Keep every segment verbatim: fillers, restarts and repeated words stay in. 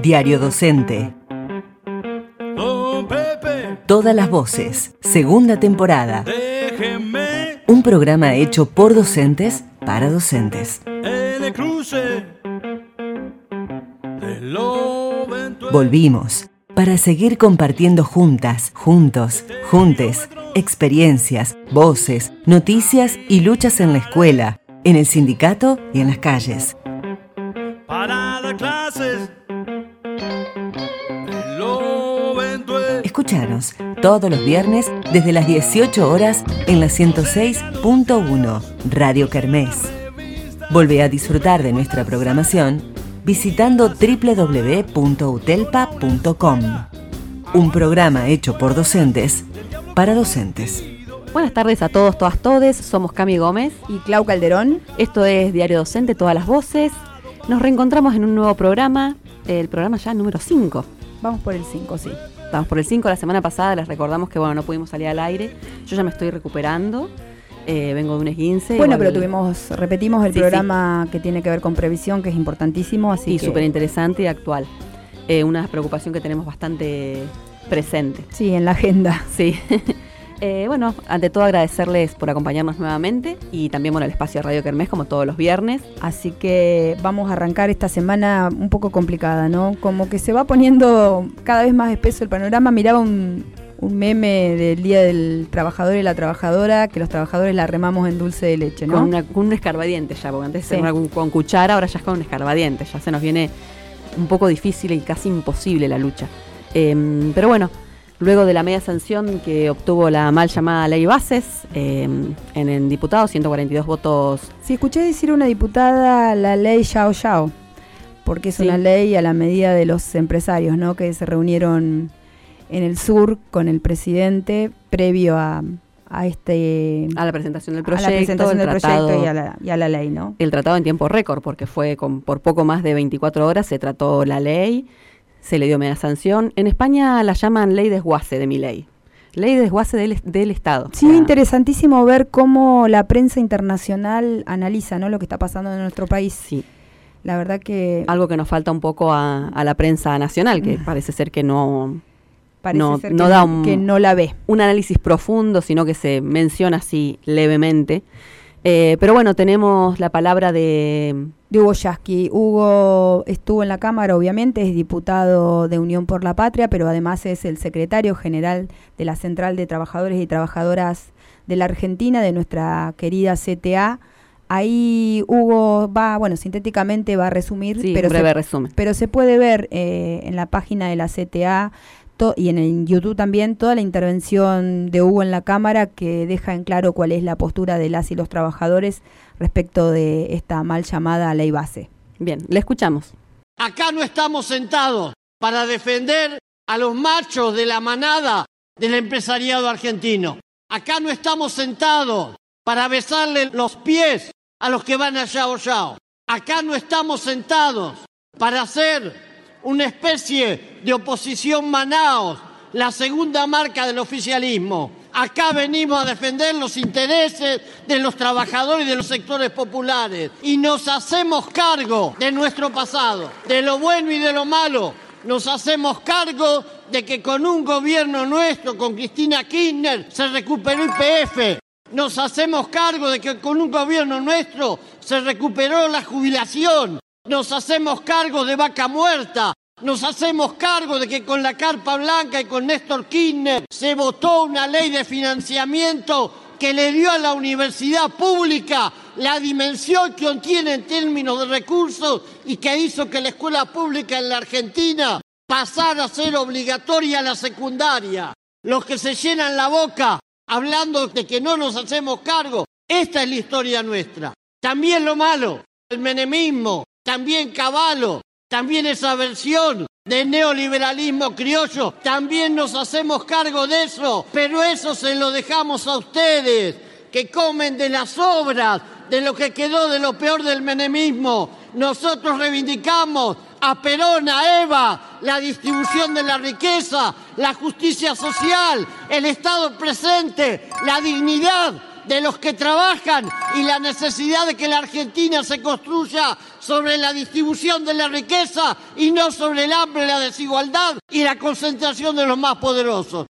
Diario Docente. Todas las voces, segunda temporada. Un programa hecho por docentes para docentes. Volvimos para seguir compartiendo juntas, juntos, juntes, experiencias, voces, noticias y luchas en la escuela, en el sindicato y en las calles. Para dar clases. Escuchanos todos los viernes desde las dieciocho horas en la ciento seis punto uno Radio Kermés. Volvé a disfrutar de nuestra programación visitando doble u doble u doble u punto utelpa punto com. Un programa hecho por docentes para docentes. Buenas tardes a todos, todas, todes. Somos Cami Gómez y Clau Calderón. Esto es Diario Docente, todas las voces. Nos reencontramos en un nuevo programa, el programa ya número cinco. Vamos por el cinco, sí. Vamos por el cinco. La semana pasada les recordamos que bueno, no pudimos salir al aire. Yo ya me estoy recuperando. Eh, vengo de un esguince. Bueno, igual, pero tuvimos, repetimos el sí, programa sí. que tiene que ver con previsión, que es importantísimo. Así y que... súper interesante y actual. Eh, una preocupación que tenemos bastante presente. Sí, en la agenda. Sí. eh, bueno, ante todo agradecerles por acompañarnos nuevamente y también bueno, el espacio de Radio Kermés como todos los viernes. Así que vamos a arrancar esta semana un poco complicada, ¿no? Como que se va poniendo cada vez más espeso el panorama. Miraba un... un meme del Día del Trabajador y la Trabajadora, que los trabajadores la remamos en dulce de leche, ¿no? Con, una, con un escarbadiente ya, porque antes sí. era con, con cuchara, ahora ya es con un escarbadiente, ya se nos viene un poco difícil y casi imposible la lucha. Eh, pero bueno, luego de la media sanción que obtuvo la mal llamada Ley Bases, eh, en el diputado, ciento cuarenta y dos votos. Sí, escuché decir a una diputada la ley Yao Yao, porque es sí. una ley a la medida de los empresarios, ¿no? Que se reunieron en el sur con el presidente previo a, a este a la presentación del proyecto, a la presentación del tratado, proyecto y a, la, y a la ley, ¿no? El tratado en tiempo récord, porque fue con, por poco más de veinticuatro horas se trató la ley, se le dio media sanción. En España la llaman ley desguace de mi ley. Ley de desguace del, del Estado. Sí, o sea, interesantísimo ver cómo la prensa internacional analiza, ¿no? Lo que está pasando en nuestro país. Sí. La verdad que... Algo que nos falta un poco a, a la prensa nacional, que parece ser que no... Parece no, ser no que, da un, que no la ve. Un análisis profundo, sino que se menciona así levemente. Eh, pero bueno, tenemos la palabra de... De Hugo Yasky. Hugo estuvo en la Cámara, obviamente, es diputado de Unión por la Patria, pero además es el secretario general de la Central de Trabajadores y Trabajadoras de la Argentina, de nuestra querida C T A. Ahí Hugo va, bueno, sintéticamente va a resumir, sí, pero, breve se, resumen. pero se puede ver eh, en la página de la C T A y en el YouTube también toda la intervención de Hugo en la Cámara que deja en claro cuál es la postura de las y los trabajadores respecto de esta mal llamada ley base. Bien, le escuchamos. Acá no estamos sentados para defender a los machos de la manada del empresariado argentino. Acá no estamos sentados para besarle los pies a los que van a Yao Yao. Acá no estamos sentados para hacer una especie de oposición Manaos, la segunda marca del oficialismo. Acá venimos a defender los intereses de los trabajadores y de los sectores populares. Y nos hacemos cargo de nuestro pasado, de lo bueno y de lo malo. Nos hacemos cargo de que con un gobierno nuestro, con Cristina Kirchner, se recuperó I P F. Nos hacemos cargo de que con un gobierno nuestro se recuperó la jubilación. Nos hacemos cargo de Vaca Muerta, nos hacemos cargo de que con la Carpa Blanca y con Néstor Kirchner se votó una ley de financiamiento que le dio a la universidad pública la dimensión que tiene en términos de recursos y que hizo que la escuela pública en la Argentina pasara a ser obligatoria la secundaria. Los que se llenan la boca hablando de que no nos hacemos cargo, esta es la historia nuestra. También lo malo, el menemismo, también Cavallo, también esa versión de neoliberalismo criollo, también nos hacemos cargo de eso, pero eso se lo dejamos a ustedes, que comen de las obras, de lo que quedó de lo peor del menemismo. Nosotros reivindicamos a Perón, a Eva, la distribución de la riqueza, la justicia social, el Estado presente, la dignidad de los que trabajan y la necesidad de que la Argentina se construya sobre la distribución de la riqueza y no sobre el hambre, la desigualdad y la concentración de los más poderosos.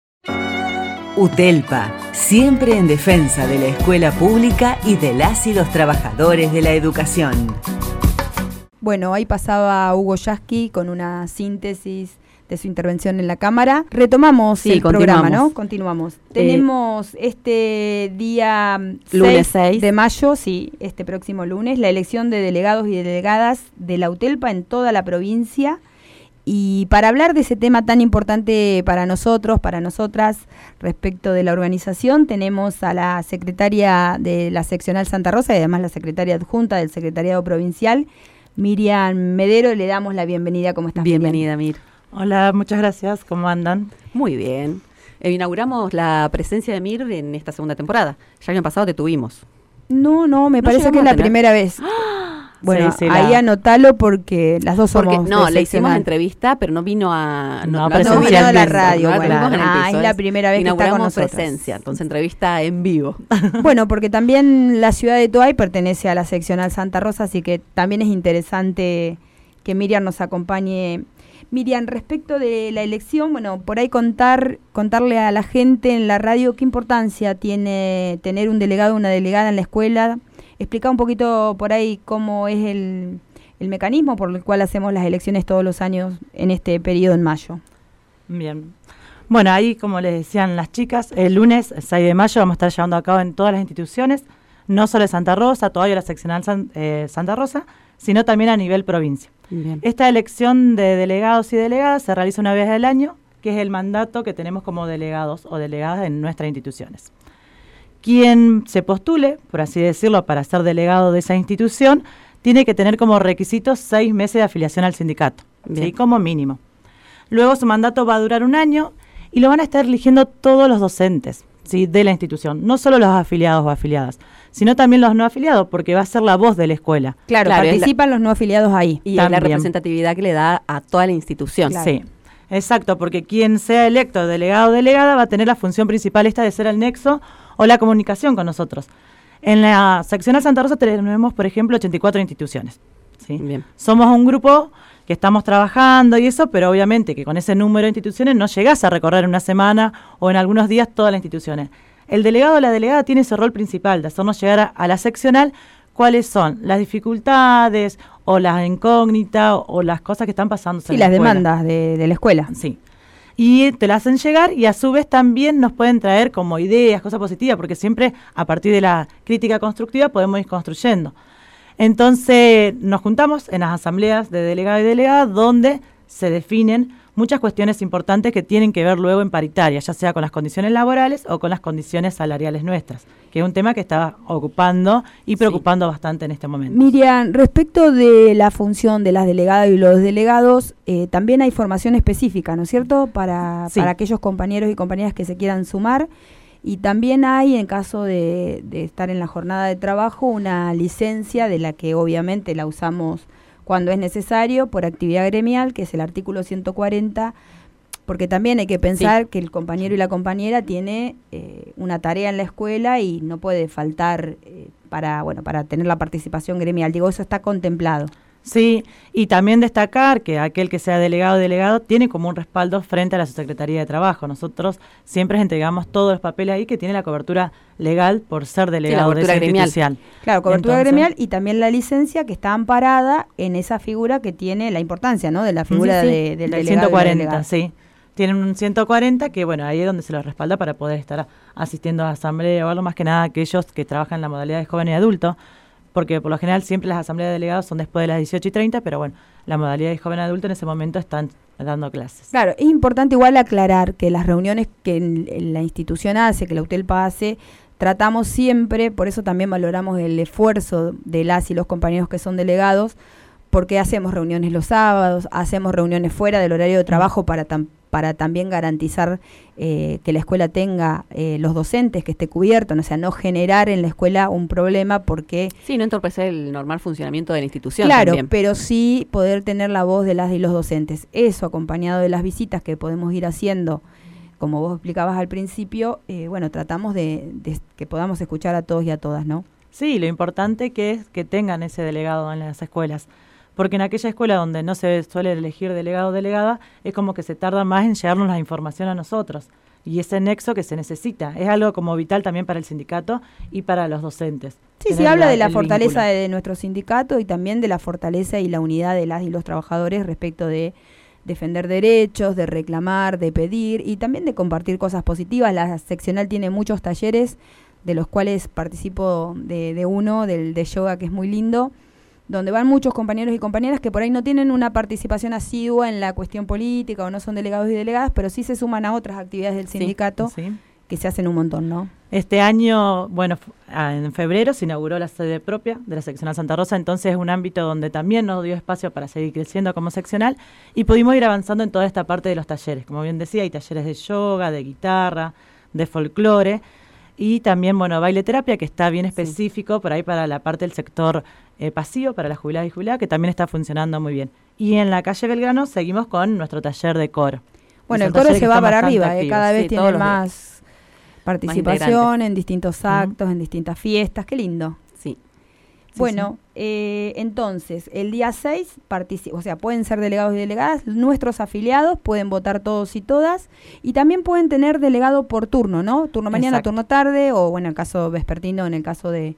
UTELPA, siempre en defensa de la escuela pública y de las y los trabajadores de la educación. Bueno, ahí pasaba Hugo Yasky con una síntesis de su intervención en la Cámara. Retomamos sí, el continuamos. programa, ¿no? Continuamos. Eh, Tenemos este día lunes seis de mayo, sí, este próximo lunes, la elección de delegados y delegadas de la UTELPA en toda la provincia. Y para hablar de ese tema tan importante para nosotros, para nosotras, respecto de la organización, tenemos a la secretaria de la seccional Santa Rosa y además la secretaria adjunta del secretariado provincial, Miriam Medero. Le damos la bienvenida. ¿Cómo estás? Bienvenida, Mir. Hola, muchas gracias. ¿Cómo andan? Muy bien. Eh, inauguramos la presencia de Mir en esta segunda temporada. Ya el año pasado te tuvimos. No, no, me ¿No parece que es la tener? primera vez. Bueno, sí, sí, ahí la... anotalo porque las dos Porque somos no, de le hicimos seccional. entrevista, pero no vino a No, no, No vino a la radio. No, Bueno, tuvimos en el ah, piso, es la primera vez que está con inauguramos nosotros. presencia, entonces entrevista en vivo. Bueno, porque también la ciudad de Toay pertenece a la seccional Santa Rosa, así que también es interesante que Miriam nos acompañe. Miriam, respecto de la elección, bueno, por ahí contar, contarle a la gente en la radio qué importancia tiene tener un delegado o una delegada en la escuela. Explica un poquito por ahí cómo es el, el mecanismo por el cual hacemos las elecciones todos los años en este periodo en mayo. Bien. Bueno, ahí, como les decían las chicas, el lunes seis de mayo vamos a estar llevando a cabo en todas las instituciones, no solo de Santa Rosa, todavía la seccional San, eh, Santa Rosa, sino también a nivel provincia. Bien. Esta elección de delegados y delegadas se realiza una vez al año, que es el mandato que tenemos como delegados o delegadas en nuestras instituciones. Quien se postule, por así decirlo, para ser delegado de esa institución, tiene que tener como requisito seis meses de afiliación al sindicato, ¿sí? Como mínimo. Luego su mandato va a durar un año y lo van a estar eligiendo todos los docentes, ¿sí? De la institución, no solo los afiliados o afiliadas, sino también los no afiliados, porque va a ser la voz de la escuela. Claro, Claro, participan los no afiliados ahí. Y es la También. representatividad que le da a toda la institución. Claro. Sí, exacto, porque quien sea electo delegado o delegada va a tener la función principal esta de ser el nexo o la comunicación con nosotros. En la seccional Santa Rosa tenemos, por ejemplo, ochenta y cuatro instituciones. ¿Sí? Bien. Somos un grupo que estamos trabajando y eso, pero obviamente que con ese número de instituciones no llegás a recorrer en una semana o en algunos días todas las instituciones. El delegado o la delegada tiene ese rol principal de hacernos llegar a, a la seccional cuáles son las dificultades o las incógnitas o, o las cosas que están pasando. Sí, las demandas de, de la escuela. Sí. Y te la hacen llegar y a su vez también nos pueden traer como ideas, cosas positivas, porque siempre a partir de la crítica constructiva podemos ir construyendo. Entonces nos juntamos en las asambleas de delegados y delegadas donde se definen muchas cuestiones importantes que tienen que ver luego en paritaria, ya sea con las condiciones laborales o con las condiciones salariales nuestras, que es un tema que está ocupando y preocupando sí. bastante en este momento. Miriam, respecto de la función de las delegadas y los delegados, eh, también hay formación específica, ¿no es cierto?, para, sí. para aquellos compañeros y compañeras que se quieran sumar. Y también hay, en caso de, de estar en la jornada de trabajo, una licencia de la que obviamente la usamos cuando es necesario por actividad gremial, que es el artículo ciento cuarenta, porque también hay que pensar sí. que el compañero y la compañera tiene eh, una tarea en la escuela y no puede faltar eh, para, bueno, para tener la participación gremial. Digo, eso está contemplado. Sí, y también destacar que aquel que sea delegado o delegado tiene como un respaldo frente a la Subsecretaría de Trabajo. Nosotros siempre entregamos todos los papeles ahí que tiene la cobertura legal por ser delegado sí, de esa gremial. institución. Claro, cobertura Entonces, gremial y también la licencia que está amparada en esa figura que tiene la importancia, ¿no? De la figura sí, sí, de, del del delegado ciento cuarenta, y delegado. sí. Tienen un ciento cuarenta que, bueno, ahí es donde se los respalda para poder estar asistiendo a asamblea o algo, más que nada aquellos que trabajan en la modalidad de joven y adulto, porque por lo general siempre las asambleas de delegados son después de las dieciocho y treinta, pero bueno, la modalidad de joven adulto en ese momento están dando clases. Claro, es importante igual aclarar que las reuniones que en, en la institución hace, que la UTELPA hace, tratamos siempre, por eso también valoramos el esfuerzo de las y los compañeros que son delegados, porque hacemos reuniones los sábados, hacemos reuniones fuera del horario de trabajo para tam- para también garantizar eh, que la escuela tenga eh, los docentes, que esté cubierto, ¿no? O sea, no generar en la escuela un problema porque... Sí, no entorpecer el normal funcionamiento de la institución. Claro, también. pero sí poder tener la voz de las y los docentes. Eso acompañado de las visitas que podemos ir haciendo como vos explicabas al principio, eh, bueno, tratamos de, de que podamos escuchar a todos y a todas, ¿no? Sí, lo importante que es que tengan ese delegado en las escuelas, porque en aquella escuela donde no se suele elegir delegado o delegada, es como que se tarda más en llegarnos la información a nosotros, y ese nexo que se necesita, es algo como vital también para el sindicato y para los docentes. Sí, se habla de la fortaleza de, de nuestro sindicato y también de la fortaleza y la unidad de las y los trabajadores respecto de defender derechos, de reclamar, de pedir y también de compartir cosas positivas. La seccional tiene muchos talleres, de los cuales participo de, de uno, del de yoga, que es muy lindo, donde van muchos compañeros y compañeras que por ahí no tienen una participación asidua en la cuestión política o no son delegados y delegadas, pero sí se suman a otras actividades del sindicato, sí, sí, que se hacen un montón, ¿no? Este año, bueno, en febrero se inauguró la sede propia de la seccional Santa Rosa, entonces es un ámbito donde también nos dio espacio para seguir creciendo como seccional y pudimos ir avanzando en toda esta parte de los talleres. Como bien decía, hay talleres de yoga, de guitarra, de folclore y también, bueno, baile terapia, que está bien específico, sí, por ahí para la parte del sector eh, pasivo, para las jubiladas y jubiladas, que también está funcionando muy bien. Y en la calle Belgrano seguimos con nuestro taller de coro. Bueno, el coro se va para arriba, eh, cada vez sí, tiene más participación en distintos actos, uh-huh, en distintas fiestas, qué lindo. Sí. Bueno, sí, sí. Eh, entonces, el día seis, partici- o sea, pueden ser delegados y delegadas, nuestros afiliados pueden votar todos y todas, y también pueden tener delegado por turno, ¿no? Turno mañana, exacto, turno tarde, o bueno, en el caso vespertino, en el caso de,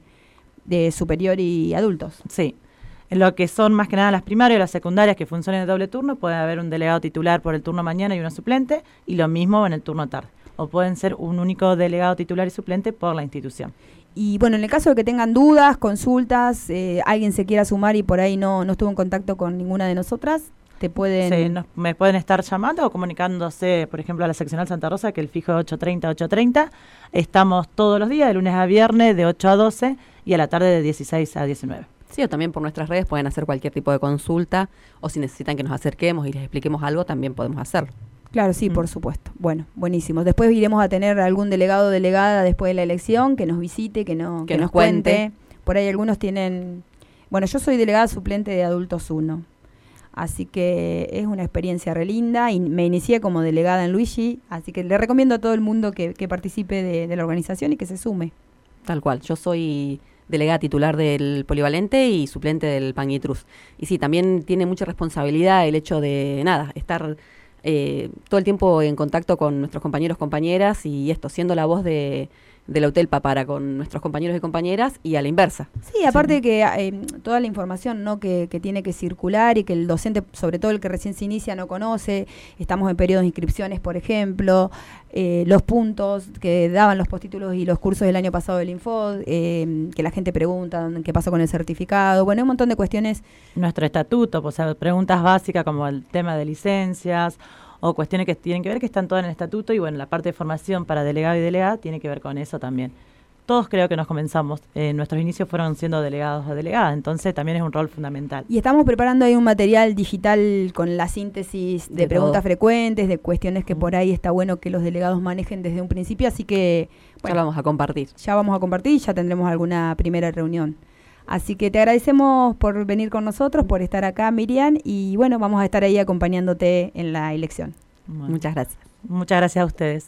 de superior y adultos. Sí. En lo que son más que nada las primarias y las secundarias que funcionan en doble turno, puede haber un delegado titular por el turno mañana y uno suplente, y lo mismo en el turno tarde. O pueden ser un único delegado titular y suplente por la institución. Y bueno, en el caso de que tengan dudas, consultas, eh, alguien se quiera sumar y por ahí no, no estuvo en contacto con ninguna de nosotras, te pueden... Sí, nos, me pueden estar llamando o comunicándose, por ejemplo, a la seccional Santa Rosa, que el fijo es ocho treinta, ocho treinta. Estamos todos los días, de lunes a viernes, de ocho a doce y a la tarde de dieciséis a diecinueve. Sí, o también por nuestras redes pueden hacer cualquier tipo de consulta, o si necesitan que nos acerquemos y les expliquemos algo, también podemos hacerlo. Claro, sí, mm. por supuesto. Bueno, buenísimo. Después iremos a tener algún delegado o delegada después de la elección que nos visite, que, no, que, que nos, nos cuente. cuente. Por ahí algunos tienen... Bueno, yo soy delegada suplente de Adultos uno, así que es una experiencia re linda y me inicié como delegada en Luigi, así que le recomiendo a todo el mundo que, que participe de, de la organización y que se sume. Tal cual. Yo soy delegada titular del Polivalente y suplente del Panguitrus. Y sí, también tiene mucha responsabilidad el hecho de, nada, estar... Eh, todo el tiempo en contacto con nuestros compañeros, compañeras y esto, siendo la voz de, de la UTELPA para con nuestros compañeros y compañeras y a la inversa. Sí, aparte sí. que eh, toda la información, ¿no? que, que tiene que circular y que el docente, sobre todo el que recién se inicia, no conoce. Estamos en periodo de inscripciones, por ejemplo, eh, los puntos que daban los postítulos y los cursos del año pasado del Info, eh, que la gente pregunta qué pasó con el certificado. Bueno, hay un montón de cuestiones. Nuestro estatuto, pues, preguntas básicas como el tema de licencias o cuestiones que tienen que ver, que están todas en el estatuto, y bueno, la parte de formación para delegado y delegada tiene que ver con eso también. Todos creo que nos comenzamos, eh, nuestros inicios fueron siendo delegados o delegadas, entonces también es un rol fundamental. Y estamos preparando ahí un material digital con la síntesis de, de preguntas todo. frecuentes, de cuestiones que mm. por ahí está bueno que los delegados manejen desde un principio, así que... Bueno, ya lo vamos a compartir. Ya vamos a compartir y ya tendremos alguna primera reunión. Así que te agradecemos por venir con nosotros, por estar acá, Miriam, y bueno, vamos a estar ahí acompañándote en la elección. Bueno, muchas gracias. Muchas gracias a ustedes.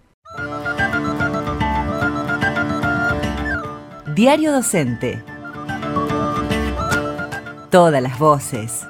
Diario Docente. Todas las voces.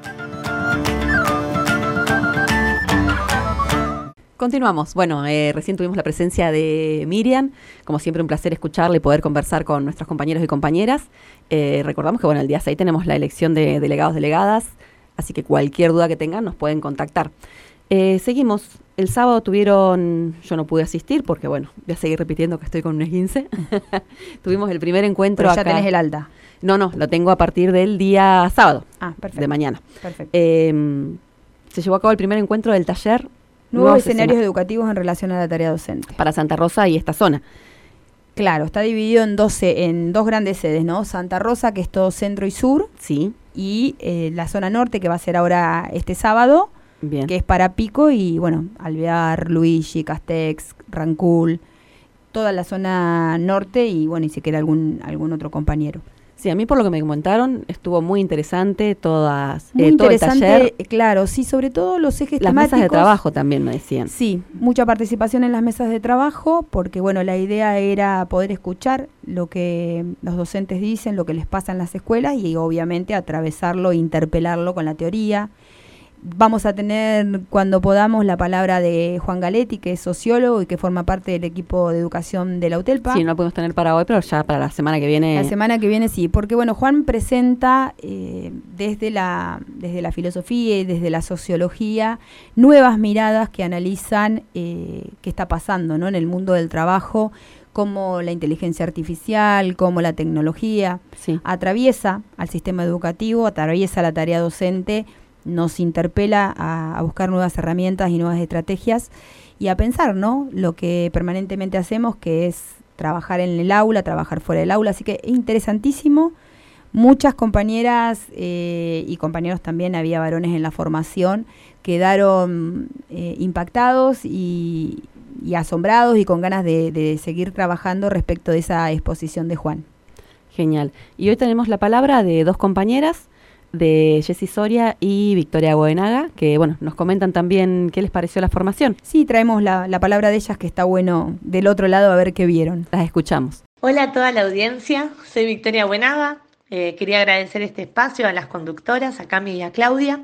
Continuamos. Bueno, eh, recién tuvimos la presencia de Miriam. Como siempre, un placer escucharle y poder conversar con nuestros compañeros y compañeras. Eh, recordamos que bueno, el día seis tenemos la elección de delegados, delegadas, así que cualquier duda que tengan nos pueden contactar. Eh, seguimos. El sábado tuvieron, yo no pude asistir porque bueno, voy a seguir repitiendo que estoy con un esguince. Tuvimos el primer encuentro. Pero ya acá. tenés el alta. No, no, lo tengo a partir del día sábado. Ah, perfecto. De mañana. Perfecto. Eh, se llevó a cabo el primer encuentro del taller Nuevos, nuevos escenarios escena- educativos en relación a la tarea docente. Para Santa Rosa y esta zona. Claro, está dividido en, doce, en dos grandes sedes, ¿no? Santa Rosa, que es todo centro y sur. Sí. Y eh, la zona norte, que va a ser ahora este sábado. Bien. Que es para Pico y, bueno, Alvear, Luigi, Castex, Rancul, toda la zona norte y, bueno, y si queda algún algún otro compañero. Sí, a mí por lo que me comentaron estuvo muy interesante todas, Muy eh, interesante, todo el taller. eh, claro, sí, sobre todo los ejes Las temáticos. mesas de trabajo también me decían. Sí, mucha participación en las mesas de trabajo, porque bueno, la idea era poder escuchar lo que los docentes dicen, lo que les pasa en las escuelas y obviamente atravesarlo, interpelarlo con la teoría. Vamos a tener cuando podamos la palabra de Juan Galetti, que es sociólogo y que forma parte del equipo de educación de la UTELPA. Sí, no lo podemos tener para hoy, pero ya para la semana que viene. La semana que viene sí, porque bueno, Juan presenta eh, desde la desde la filosofía y desde la sociología nuevas miradas que analizan eh, qué está pasando, ¿no?, en el mundo del trabajo, cómo la inteligencia artificial, cómo la tecnología Sí. atraviesa al sistema educativo, atraviesa la tarea docente, nos interpela a, a buscar nuevas herramientas y nuevas estrategias y a pensar, ¿no?, lo que permanentemente hacemos, que es trabajar en el aula, trabajar fuera del aula. Así que es interesantísimo. Muchas compañeras eh, y compañeros también, había varones en la formación, quedaron eh, impactados y, y asombrados y con ganas de, de seguir trabajando respecto de esa exposición de Juan. Genial. Y hoy tenemos la palabra de dos compañeras, de Jessy Soria y Victoria Goenaga, que bueno, nos comentan también qué les pareció la formación. Sí, traemos la, la palabra de ellas, que está bueno del otro lado a ver qué vieron. Las escuchamos. Hola a toda la audiencia, soy Victoria Goenaga. Eh, quería agradecer este espacio a las conductoras, a Cami y a Claudia.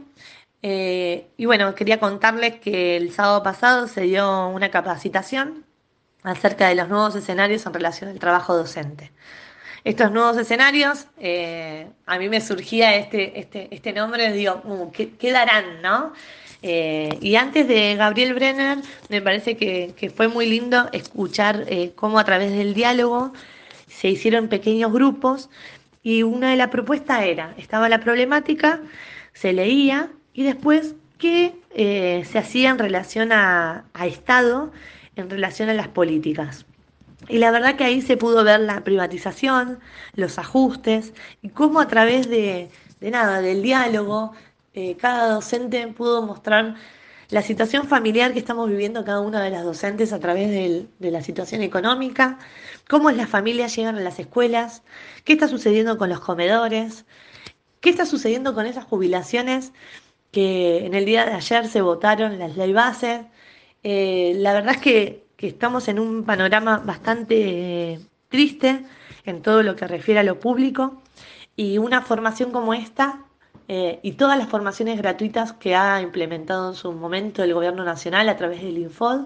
Eh, y bueno, quería contarles que el sábado pasado se dio una capacitación acerca de los nuevos escenarios en relación al trabajo docente. Estos nuevos escenarios, eh, a mí me surgía este, este, este nombre, digo, uh, ¿qué, qué darán, no? Eh, y antes de Gabriel Brenner, me parece que, que fue muy lindo escuchar eh, cómo a través del diálogo se hicieron pequeños grupos y una de las propuestas era, estaba la problemática, se leía y después qué eh, se hacía en relación a, a Estado, en relación a las políticas. Y la verdad que ahí se pudo ver la privatización, los ajustes y cómo a través de, de nada, del diálogo, eh, cada docente pudo mostrar la situación familiar que estamos viviendo cada una de las docentes a través del, de la situación económica, cómo las familias llegan a las escuelas, qué está sucediendo con los comedores, qué está sucediendo con esas jubilaciones que en el día de ayer se votaron las ley base. Eh, la verdad es que que estamos en un panorama bastante eh, triste en todo lo que refiere a lo público y una formación como esta eh, y todas las formaciones gratuitas que ha implementado en su momento el Gobierno Nacional a través del Infod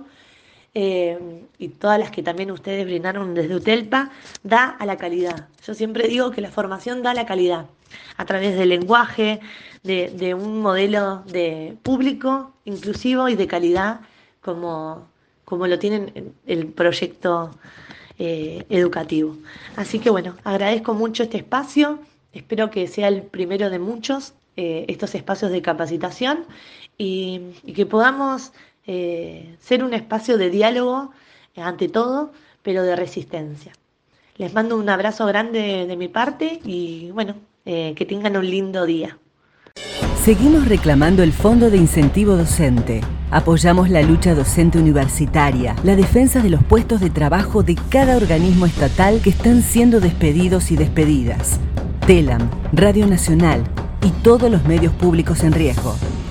eh, y todas las que también ustedes brindaron desde UTELPA, da a la calidad. Yo siempre digo que la formación da a la calidad a través del lenguaje, de, de un modelo de público, inclusivo y de calidad como... como lo tienen el proyecto eh, educativo. Así que bueno, agradezco mucho este espacio, espero que sea el primero de muchos, eh, estos espacios de capacitación, y, y que podamos eh, ser un espacio de diálogo eh, ante todo, pero de resistencia. Les mando un abrazo grande de, de mi parte y bueno, eh, que tengan un lindo día. Seguimos reclamando el Fondo de Incentivo Docente. Apoyamos la lucha docente universitaria, la defensa de los puestos de trabajo de cada organismo estatal que están siendo despedidos y despedidas. TELAM, Radio Nacional y todos los medios públicos en riesgo.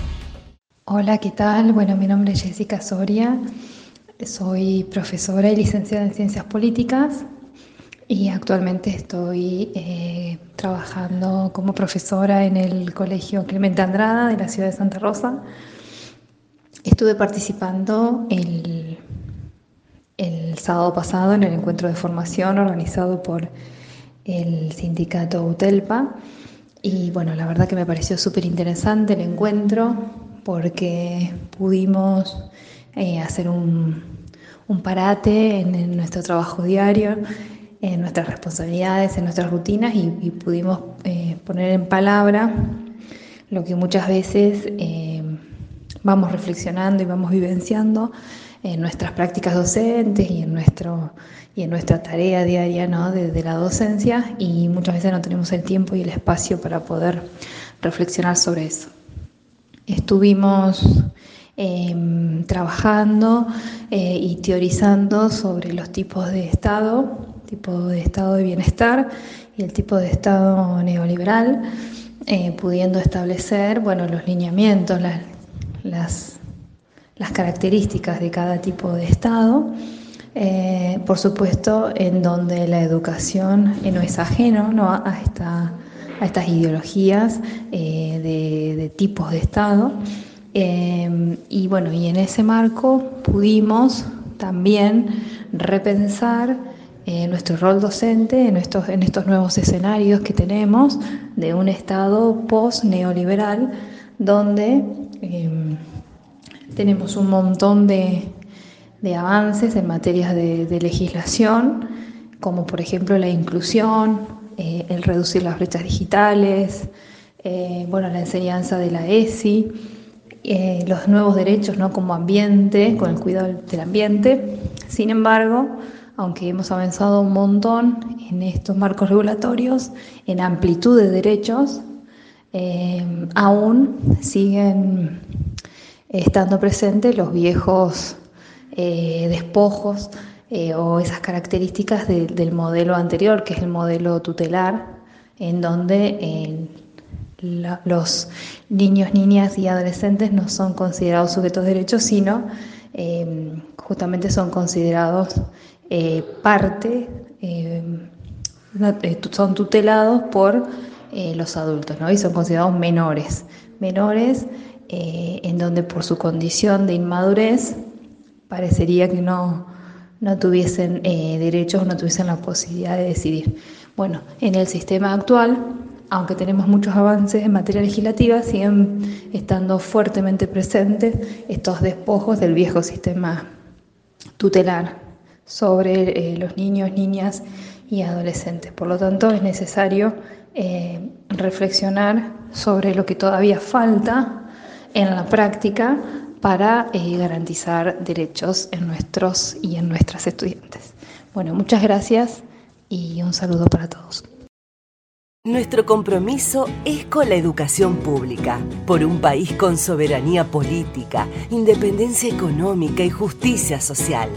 Hola, ¿qué tal? Bueno, mi nombre es Jessica Soria, soy profesora y licenciada en Ciencias Políticas y actualmente estoy eh, trabajando como profesora en el Colegio Clemente Andrada de la ciudad de Santa Rosa. Estuve participando el, el sábado pasado en el encuentro de formación organizado por el sindicato UTELPA y bueno, la verdad que me pareció súper interesante el encuentro porque pudimos eh, hacer un, un parate en, en nuestro trabajo diario, en nuestras responsabilidades, en nuestras rutinas y, y pudimos eh, poner en palabra lo que muchas veces eh, vamos reflexionando y vamos vivenciando en nuestras prácticas docentes y en, nuestro, y en nuestra tarea diaria, ¿no?, de, de la docencia y muchas veces no tenemos el tiempo y el espacio para poder reflexionar sobre eso. Estuvimos eh, trabajando eh, y teorizando sobre los tipos de Estado, tipo de estado de bienestar y el tipo de Estado neoliberal, eh, pudiendo establecer, bueno, los lineamientos, las, las, las características de cada tipo de Estado. Eh, por supuesto, en donde la educación eh, no es ajeno, ¿no?, a, esta, a estas ideologías eh, de, de tipos de Estado. Eh, y bueno, y en ese marco pudimos también repensar eh, nuestro rol docente en estos, en estos nuevos escenarios que tenemos de un Estado post-neoliberal, donde eh, tenemos un montón de de avances en materias de, de legislación, como por ejemplo la inclusión, eh, el reducir las brechas digitales, eh, bueno, la enseñanza de la E S I, eh, los nuevos derechos, ¿no?, como ambiente, con el cuidado del ambiente. Sin embargo, aunque hemos avanzado un montón en estos marcos regulatorios, en amplitud de derechos, eh, aún siguen estando presentes los viejos Eh, despojos eh, o esas características de, del modelo anterior, que es el modelo tutelar, en donde eh, la, los niños, niñas y adolescentes no son considerados sujetos de derechos, sino eh, justamente son considerados eh, parte, eh, son tutelados por eh, los adultos, ¿no? Y son considerados menores, menores eh, en donde por su condición de inmadurez parecería que no, no tuviesen eh, derechos, no tuviesen la posibilidad de decidir. Bueno, en el sistema actual, aunque tenemos muchos avances en materia legislativa, siguen estando fuertemente presentes estos despojos del viejo sistema tutelar sobre eh, los niños, niñas y adolescentes. Por lo tanto, es necesario eh, reflexionar sobre lo que todavía falta en la práctica para eh, garantizar derechos en nuestros y en nuestras estudiantes. Bueno, muchas gracias y un saludo para todos. Nuestro compromiso es con la educación pública, por un país con soberanía política, independencia económica y justicia social.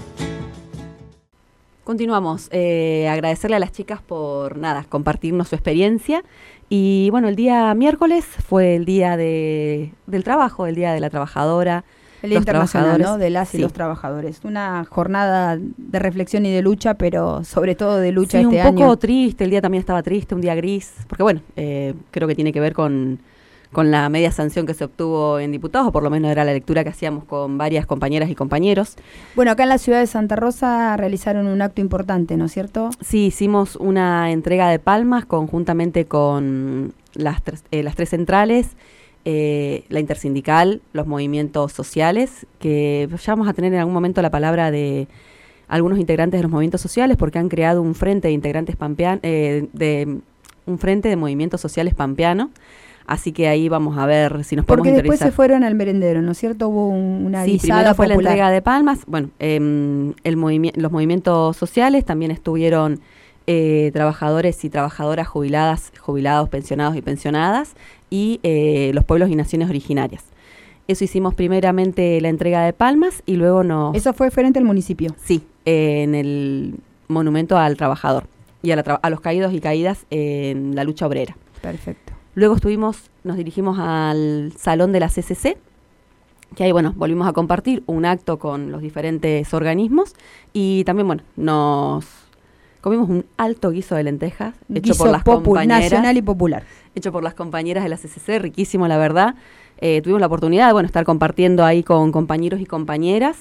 Continuamos. Eh, agradecerle a las chicas por, nada, compartirnos su experiencia. Y bueno, el día miércoles fue el día de, del trabajo, el día de la trabajadora. El Día Internacional, ¿no?, de las y sí. los trabajadores. Una jornada de reflexión y de lucha, pero sobre todo de lucha sí, este año. Un poco año. triste, el día también estaba triste, un día gris, porque bueno, eh, creo que tiene que ver con, con la media sanción que se obtuvo en diputados, o por lo menos era la lectura que hacíamos con varias compañeras y compañeros. Bueno, acá en la ciudad de Santa Rosa realizaron un acto importante, ¿no es cierto? Sí, hicimos una entrega de palmas conjuntamente con las, tres, eh, las tres centrales, Eh, la intersindical, los movimientos sociales, que ya vamos a tener en algún momento la palabra de algunos integrantes de los movimientos sociales, porque han creado un frente de integrantes pampean, eh, de un frente de movimientos sociales pampeano, así que ahí vamos a ver si nos podemos porque después interiorizar. se fueron al merendero, ¿no es cierto? Hubo un, una sí, guisada primero fue popular. la entrega de palmas. Bueno, eh, el movimi- los movimientos sociales también estuvieron eh, trabajadores y trabajadoras jubiladas, jubilados, pensionados y pensionadas, y eh, los pueblos y naciones originarias. Eso hicimos primeramente la entrega de palmas y luego nos... Eso fue frente al municipio. Sí, eh, en el monumento al trabajador y a, la tra- a los caídos y caídas en la lucha obrera. Perfecto. Luego estuvimos, nos dirigimos al salón de la C C C, que ahí, bueno, volvimos a compartir un acto con los diferentes organismos y también, bueno, nos comimos un alto guiso de lentejas hecho Guiso por las popu- compañeras. nacional y popular. Hecho por las compañeras de la C C C, riquísimo, la verdad. Eh, tuvimos la oportunidad de, bueno, estar compartiendo ahí con compañeros y compañeras.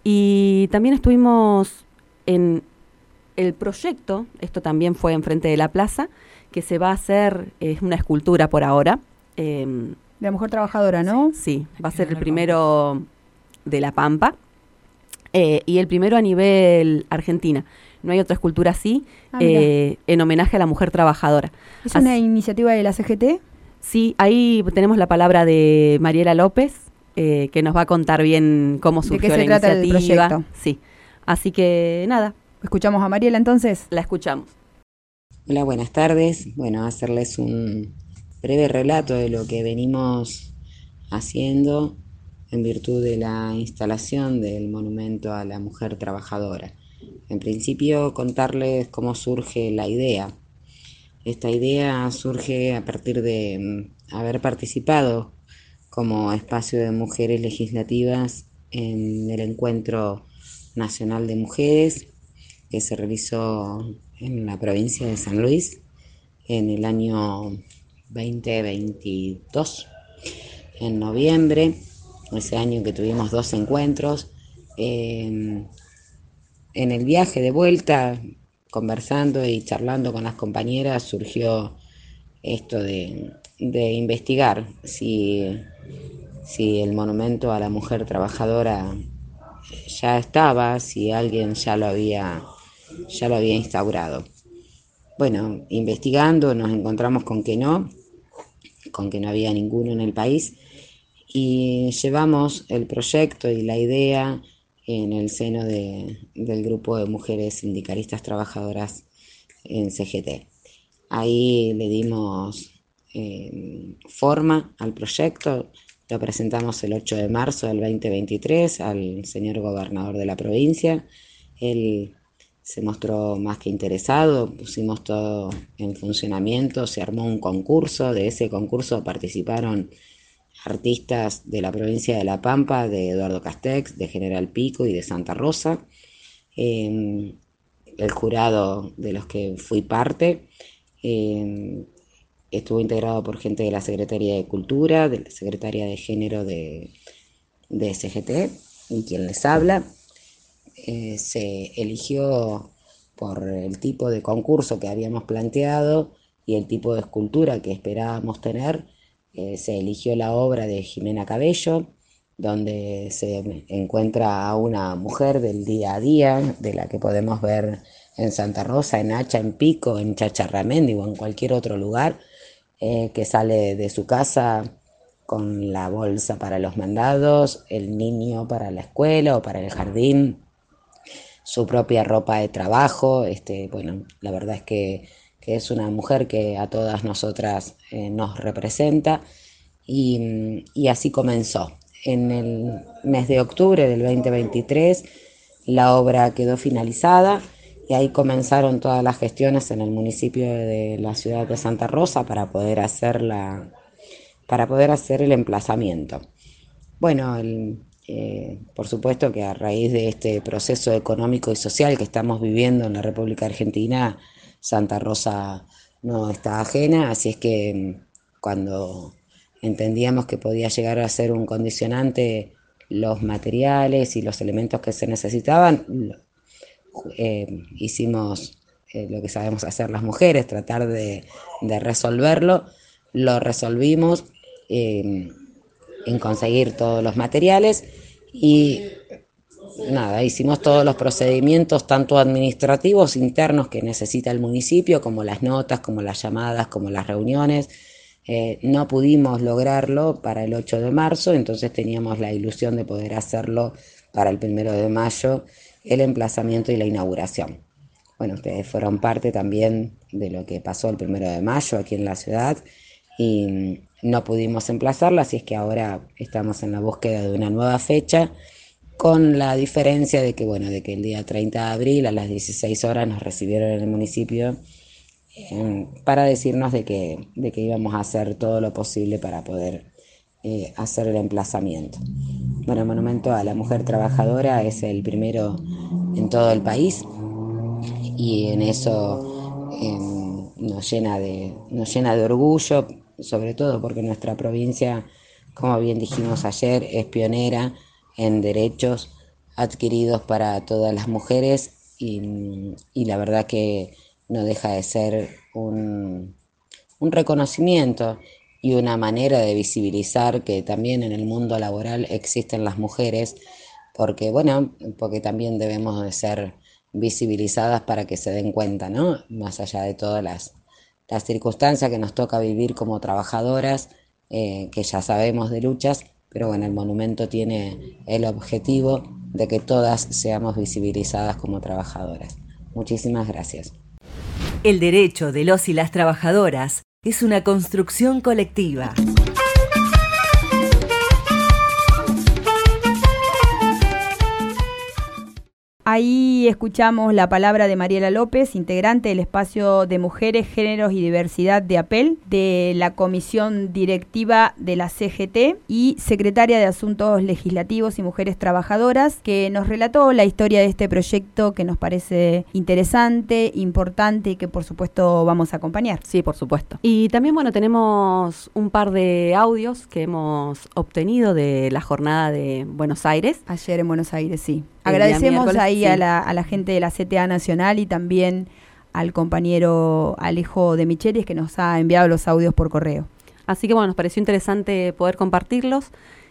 Y también estuvimos en el proyecto, esto también fue enfrente de la plaza, que se va a hacer, es una escultura por ahora. Eh, de la mujer trabajadora, ¿no? Sí, va a ser el primero de La Pampa eh, y el primero a nivel Argentina. No hay otra escultura así, ah, eh, en homenaje a la mujer trabajadora. ¿Es así, una iniciativa de la C G T? Sí, ahí tenemos la palabra de Mariela López, eh, que nos va a contar bien cómo surgió ¿De qué se la trata el iniciativa. proyecto? Sí, así que nada. ¿Escuchamos a Mariela entonces? La escuchamos. Hola, buenas tardes. Bueno, hacerles un breve relato de lo que venimos haciendo en virtud de la instalación del monumento a la mujer trabajadora. En principio, contarles cómo surge la idea. Esta idea surge a partir de mm, haber participado como espacio de mujeres legislativas en el Encuentro Nacional de Mujeres que se realizó en la provincia de San Luis en el año veinte veintidós, en noviembre, ese año que tuvimos dos encuentros. Eh, en el viaje de vuelta, conversando y charlando con las compañeras, surgió esto de, de investigar si, si el monumento a la mujer trabajadora ya estaba, si alguien ya lo había, ya lo había instaurado. Bueno, investigando nos encontramos con que no, con que no había ninguno en el país, y llevamos el proyecto y la idea en el seno de, del grupo de mujeres sindicalistas trabajadoras en C G T. Ahí le dimos eh, forma al proyecto, lo presentamos el ocho de marzo del veinte veintitrés al señor gobernador de la provincia. Él se mostró más que interesado, pusimos todo en funcionamiento, se armó un concurso, de ese concurso participaron artistas de la provincia de La Pampa, de Eduardo Castex, de General Pico y de Santa Rosa. Eh, el jurado de los que fui parte eh, estuvo integrado por gente de la Secretaría de Cultura, de la Secretaría de Género de, de C G T, y quien les habla. Eh, se eligió por el tipo de concurso que habíamos planteado y el tipo de escultura que esperábamos tener. Eh, se eligió la obra de Jimena Cabello, donde se encuentra a una mujer del día a día, de la que podemos ver en Santa Rosa, en Hacha, en Pico, en Chacharramendi o en cualquier otro lugar, eh, que sale de su casa con la bolsa para los mandados, el niño para la escuela o para el jardín, su propia ropa de trabajo. Este, bueno, la verdad es que que es una mujer que a todas nosotras eh, nos representa, y, y así comenzó. En el mes de octubre del veinte veintitrés la obra quedó finalizada y ahí comenzaron todas las gestiones en el municipio de la ciudad de Santa Rosa para poder hacer, la, para poder hacer el emplazamiento. Bueno, el, eh, por supuesto que a raíz de este proceso económico y social que estamos viviendo en la República Argentina, Santa Rosa no está ajena, así es que cuando entendíamos que podía llegar a ser un condicionante los materiales y los elementos que se necesitaban, eh, hicimos eh, lo que sabemos hacer las mujeres, tratar de, de resolverlo. Lo resolvimos eh, en conseguir todos los materiales y nada, hicimos todos los procedimientos, tanto administrativos internos que necesita el municipio, como las notas, como las llamadas, como las reuniones. Eh, no pudimos lograrlo para el ocho de marzo, entonces teníamos la ilusión de poder hacerlo para el primero de mayo, el emplazamiento y la inauguración. Bueno, ustedes fueron parte también de lo que pasó el primero de mayo aquí en la ciudad y no pudimos emplazarla, así es que ahora estamos en la búsqueda de una nueva fecha, con la diferencia de que, bueno, de que el día treinta de abril a las dieciséis horas nos recibieron en el municipio eh, para decirnos de que, de que íbamos a hacer todo lo posible para poder eh, hacer el emplazamiento. Bueno, el monumento a la mujer trabajadora es el primero en todo el país y en eso eh, nos llena de, nos llena de orgullo, sobre todo porque nuestra provincia, como bien dijimos ayer, es pionera en derechos adquiridos para todas las mujeres y, y la verdad que no deja de ser un, un reconocimiento y una manera de visibilizar que también en el mundo laboral existen las mujeres, porque bueno, porque también debemos de ser visibilizadas para que se den cuenta, ¿no? Más allá de todas las, las circunstancias que nos toca vivir como trabajadoras, eh, que ya sabemos de luchas. Pero bueno, el monumento tiene el objetivo de que todas seamos visibilizadas como trabajadoras. Muchísimas gracias. El derecho de los y las trabajadoras es una construcción colectiva. Ahí escuchamos la palabra de Mariela López, integrante del espacio de Mujeres, Géneros y Diversidad de APEL, de la Comisión Directiva de la C G T y secretaria de Asuntos Legislativos y Mujeres Trabajadoras, que nos relató la historia de este proyecto que nos parece interesante, importante y que por supuesto vamos a acompañar. Sí, por supuesto. Y también, bueno, tenemos un par de audios que hemos obtenido de la jornada de Buenos Aires. Ayer en Buenos Aires, sí. El Agradecemos ahí sí. a, la, a la gente de la C T A Nacional y también al compañero Alejo de Michelis que nos ha enviado los audios por correo. Así que bueno, nos pareció interesante poder compartirlos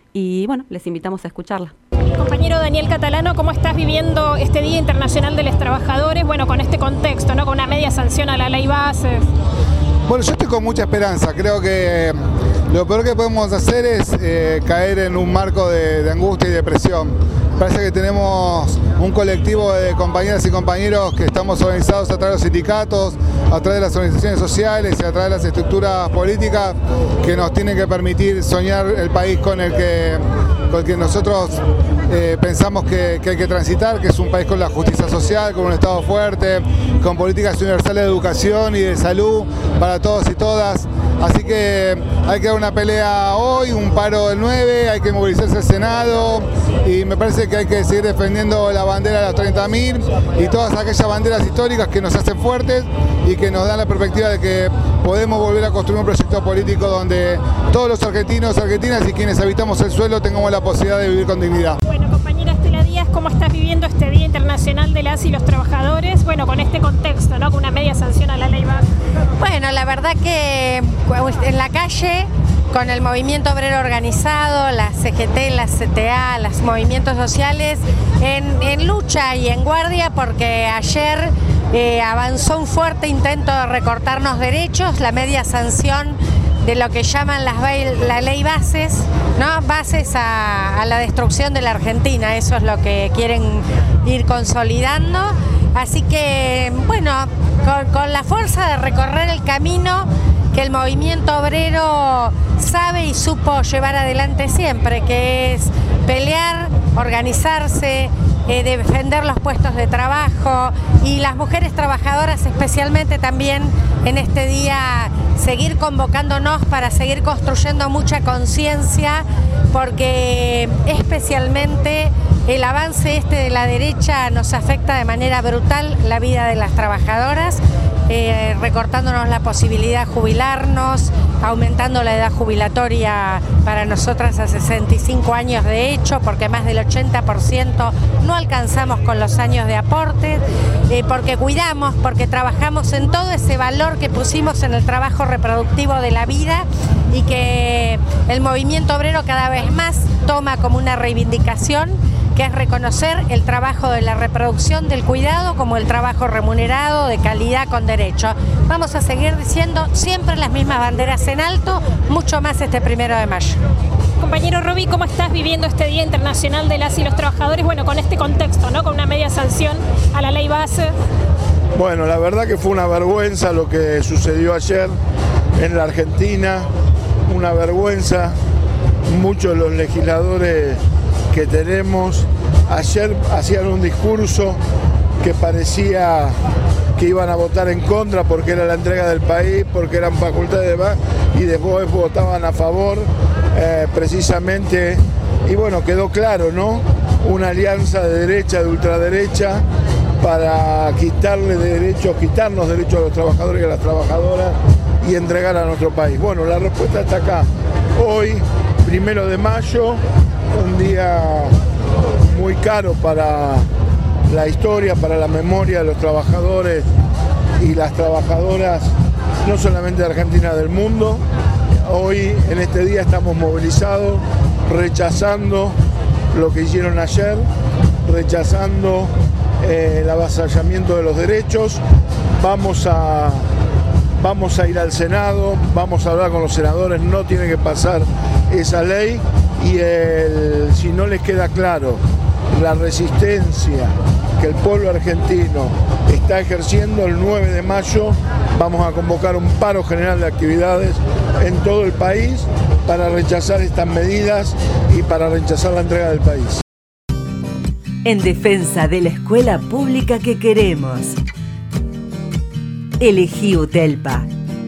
y bueno, les invitamos a escucharla. Compañero Daniel Catalano, ¿cómo estás viviendo este Día Internacional de los Trabajadores? Bueno, con este contexto, ¿no? Con una media sanción a la ley base. Bueno, yo estoy con mucha esperanza. Creo que lo peor que podemos hacer es eh, caer en un marco de, de angustia y depresión. Parece que tenemos un colectivo de compañeras y compañeros que estamos organizados a través de los sindicatos, a través de las organizaciones sociales y a través de las estructuras políticas que nos tienen que permitir soñar el país con el que, con el que nosotros eh, pensamos que, que hay que transitar, que es un país con la justicia social, con un Estado fuerte, con políticas universales de educación y de salud para todos y todas. Así que hay que dar una pelea hoy, un paro el nueve, hay que movilizarse al Senado y me parece que hay que seguir defendiendo la bandera de los treinta mil y todas aquellas banderas históricas que nos hacen fuertes y que nos dan la perspectiva de que podemos volver a construir un proyecto político donde todos los argentinos, argentinas y quienes habitamos el suelo tengamos la posibilidad de vivir con dignidad. Bueno, compañera Estela Díaz, ¿cómo estás viviendo este Día Internacional de las y los Trabajadores? Bueno, con este contexto, ¿no? Con una media sanción a la ley base. Bueno, la verdad que en la calle, con el movimiento obrero organizado, la C G T, la C T A, los movimientos sociales, en, en lucha y en guardia, porque ayer eh, avanzó un fuerte intento de recortarnos derechos, la media sanción de lo que llaman las la ley bases, ¿no? Bases a, a la destrucción de la Argentina, eso es lo que quieren ir consolidando. Así que, bueno, con, con la fuerza de recorrer el camino que el movimiento obrero sabe y supo llevar adelante siempre, que es pelear, organizarse, eh, defender los puestos de trabajo y las mujeres trabajadoras especialmente también en este día seguir convocándonos para seguir construyendo mucha conciencia, porque especialmente el avance este de la derecha nos afecta de manera brutal la vida de las trabajadoras, eh, recortándonos la posibilidad de jubilarnos, aumentando la edad jubilatoria para nosotras a sesenta y cinco años de hecho, porque más del ochenta por ciento no alcanzamos con los años de aporte, eh, porque cuidamos, porque trabajamos en todo ese valor que pusimos en el trabajo reproductivo de la vida y que el movimiento obrero cada vez más toma como una reivindicación, que es reconocer el trabajo de la reproducción del cuidado como el trabajo remunerado, de calidad, con derecho. Vamos a seguir diciendo siempre las mismas banderas en alto, mucho más este primero de mayo. Compañero Roby, ¿cómo estás viviendo este Día Internacional de las y los Trabajadores? Bueno, con este contexto, ¿no? Con una media sanción a la ley base. Bueno, la verdad que fue una vergüenza lo que sucedió ayer en la Argentina, una vergüenza. Muchos de los legisladores que tenemos ayer hacían un discurso que parecía que iban a votar en contra porque era la entrega del país, porque eran facultades de más, y después votaban a favor eh, precisamente, y bueno, quedó claro, ¿no? Una alianza de derecha, de ultraderecha, para quitarle derechos, quitarnos derechos a los trabajadores y a las trabajadoras y entregar a nuestro país. Bueno, la respuesta está acá. Hoy, primero de mayo, un día muy caro para la historia, para la memoria de los trabajadores y las trabajadoras, no solamente de Argentina, del mundo. Hoy, en este día, estamos movilizados, rechazando lo que hicieron ayer, rechazando eh, el avasallamiento de los derechos. Vamos a, vamos a ir al Senado, vamos a hablar con los senadores, no tiene que pasar esa ley. Y el, si no les queda claro la resistencia que el pueblo argentino está ejerciendo, el nueve de mayo vamos a convocar un paro general de actividades en todo el país para rechazar estas medidas y para rechazar la entrega del país. en defensa de la escuela pública que queremos. Elegí UTELPA.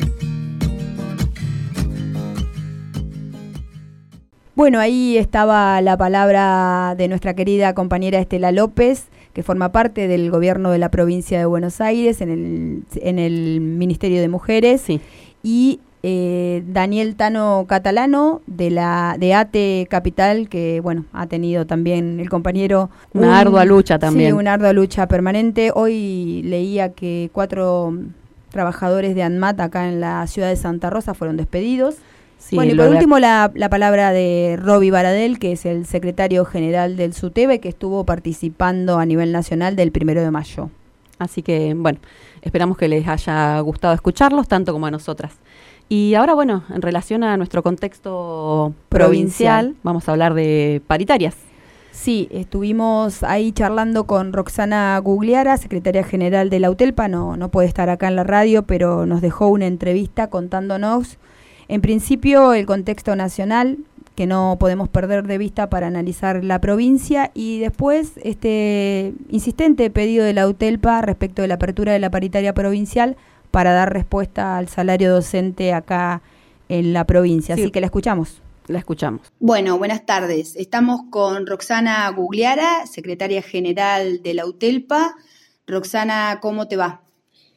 Bueno, ahí estaba la palabra de nuestra querida compañera Estela López, que forma parte del gobierno de la provincia de Buenos Aires, en el, en el Ministerio de Mujeres, sí. y eh, Daniel Tano Catalano, de la de ATE Capital, que bueno, ha tenido también el compañero... Una un, ardua lucha también. Sí, una ardua lucha permanente. Hoy leía que cuatro trabajadores de ANMAT acá en la ciudad de Santa Rosa fueron despedidos. Sí, bueno, y por de... último la, la palabra de Roby Baradel, que es el secretario general del SUTEBE, que estuvo participando a nivel nacional del primero de mayo. Así que, bueno, esperamos que les haya gustado escucharlos, tanto como a nosotras. Y ahora, bueno, en relación a nuestro contexto provincial, provincial vamos a hablar de paritarias. Sí, estuvimos ahí charlando con Roxana Gugliara, secretaria general de la UTELPA, no, no puede estar acá en la radio, pero nos dejó una entrevista contándonos, en principio, el contexto nacional, que no podemos perder de vista para analizar la provincia, y después este insistente pedido de la UTELPA respecto de la apertura de la paritaria provincial para dar respuesta al salario docente acá en la provincia. Sí. Así que la escuchamos. La escuchamos. Bueno, buenas tardes. Estamos con Roxana Gugliara, secretaria general de la UTELPA. Roxana, ¿cómo te va?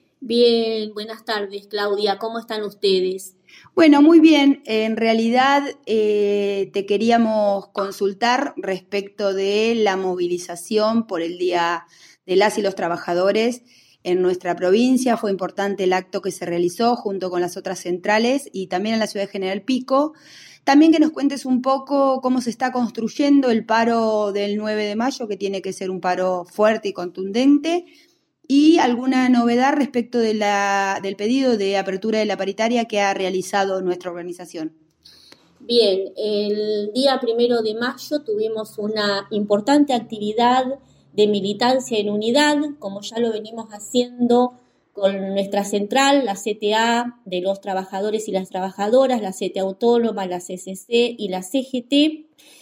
Bien, buenas tardes, Claudia. ¿Cómo están ustedes? Bueno, muy bien. En realidad eh, te queríamos consultar respecto de la movilización por el Día de las y los Trabajadores en nuestra provincia. Fue importante el acto que se realizó junto con las otras centrales y también en la ciudad de General Pico. También que nos cuentes un poco cómo se está construyendo el paro del nueve de mayo, que tiene que ser un paro fuerte y contundente. ¿Y alguna novedad respecto de la, del pedido de apertura de la paritaria que ha realizado nuestra organización? Bien, el día primero de mayo tuvimos una importante actividad de militancia en unidad, como ya lo venimos haciendo con nuestra central, la C T A de los trabajadores y las trabajadoras, la C T A autónoma, la C C C y la C G T,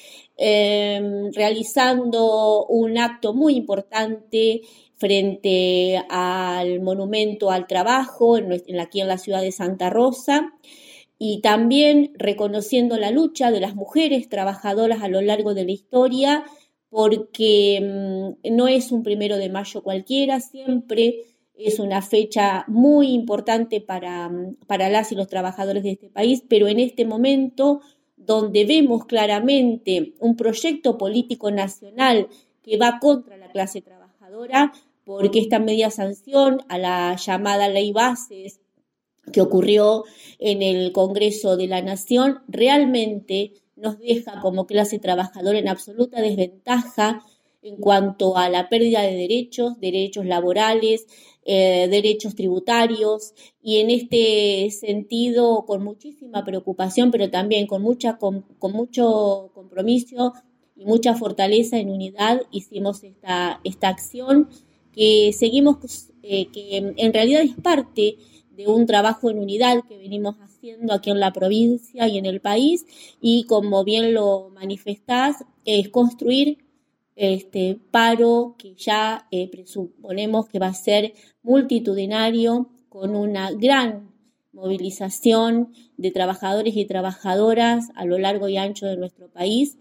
eh, realizando un acto muy importante frente al Monumento al Trabajo, en nuestra, aquí en la ciudad de Santa Rosa, y también reconociendo la lucha de las mujeres trabajadoras a lo largo de la historia, porque mmm, no es un primero de mayo cualquiera, siempre es una fecha muy importante para, para las y los trabajadores de este país, pero en este momento, donde vemos claramente un proyecto político nacional que va contra la clase trabajadora, porque esta media sanción a la llamada Ley Bases que ocurrió en el Congreso de la Nación realmente nos deja como clase trabajadora en absoluta desventaja en cuanto a la pérdida de derechos, derechos laborales, eh, derechos tributarios, y en este sentido con muchísima preocupación, pero también con, mucha, con, con mucho compromiso y mucha fortaleza en unidad hicimos esta, esta acción que seguimos, eh, que en realidad es parte de un trabajo en unidad que venimos haciendo aquí en la provincia y en el país, y como bien lo manifestás, es construir este paro que ya eh, presuponemos que va a ser multitudinario, con una gran movilización de trabajadores y trabajadoras a lo largo y ancho de nuestro país,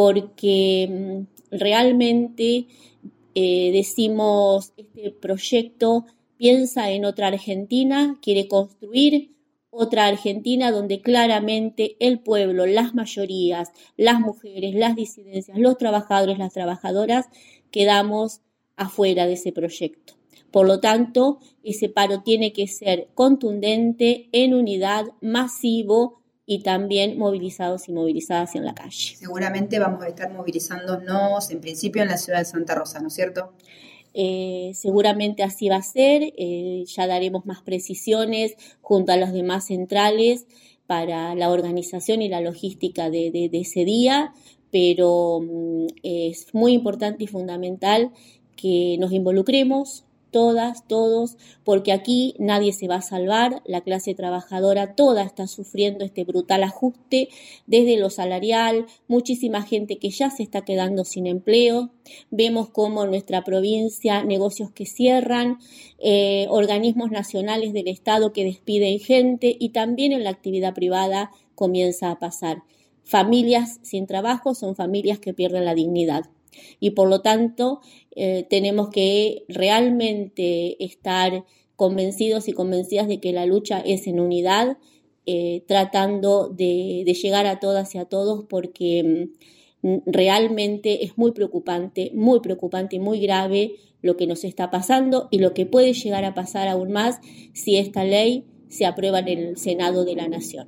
porque mm, realmente eh, decimos, este proyecto piensa en otra Argentina, quiere construir otra Argentina donde claramente el pueblo, las mayorías, las mujeres, las disidencias, los trabajadores, las trabajadoras, quedamos afuera de ese proyecto. Por lo tanto, ese paro tiene que ser contundente, en unidad, masivo y también movilizados y movilizadas en la calle. Seguramente vamos a estar movilizándonos en principio en la ciudad de Santa Rosa, ¿no es cierto? Eh, seguramente así va a ser, eh, ya daremos más precisiones junto a las demás centrales para la organización y la logística de, de, de ese día, pero mm, es muy importante y fundamental que nos involucremos, todas, todos, porque aquí nadie se va a salvar, la clase trabajadora toda está sufriendo este brutal ajuste desde lo salarial, muchísima gente que ya se está quedando sin empleo, vemos como en nuestra provincia negocios que cierran, eh, organismos nacionales del Estado que despiden gente y también en la actividad privada comienza a pasar. Familias sin trabajo son familias que pierden la dignidad. Y por lo tanto eh, tenemos que realmente estar convencidos y convencidas de que la lucha es en unidad, eh, tratando de, de llegar a todas y a todos, porque mm, realmente es muy preocupante, muy preocupante y muy grave lo que nos está pasando y lo que puede llegar a pasar aún más si esta ley se aprueba en el Senado de la Nación.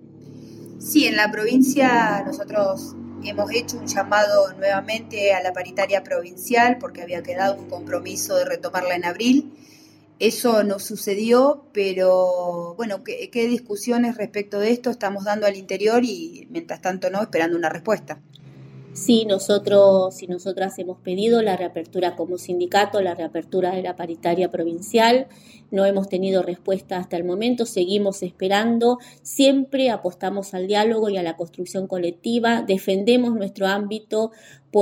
Sí, en la provincia nosotros hemos hecho un llamado nuevamente a la paritaria provincial porque había quedado un compromiso de retomarla en abril. Eso no sucedió, pero bueno, ¿qué, qué discusiones respecto de esto estamos dando al interior y mientras tanto no esperando una respuesta? Sí, nosotros y nosotras hemos pedido la reapertura como sindicato, la reapertura de la paritaria provincial. No hemos tenido respuesta hasta el momento, seguimos esperando. Siempre apostamos al diálogo y a la construcción colectiva, defendemos nuestro ámbito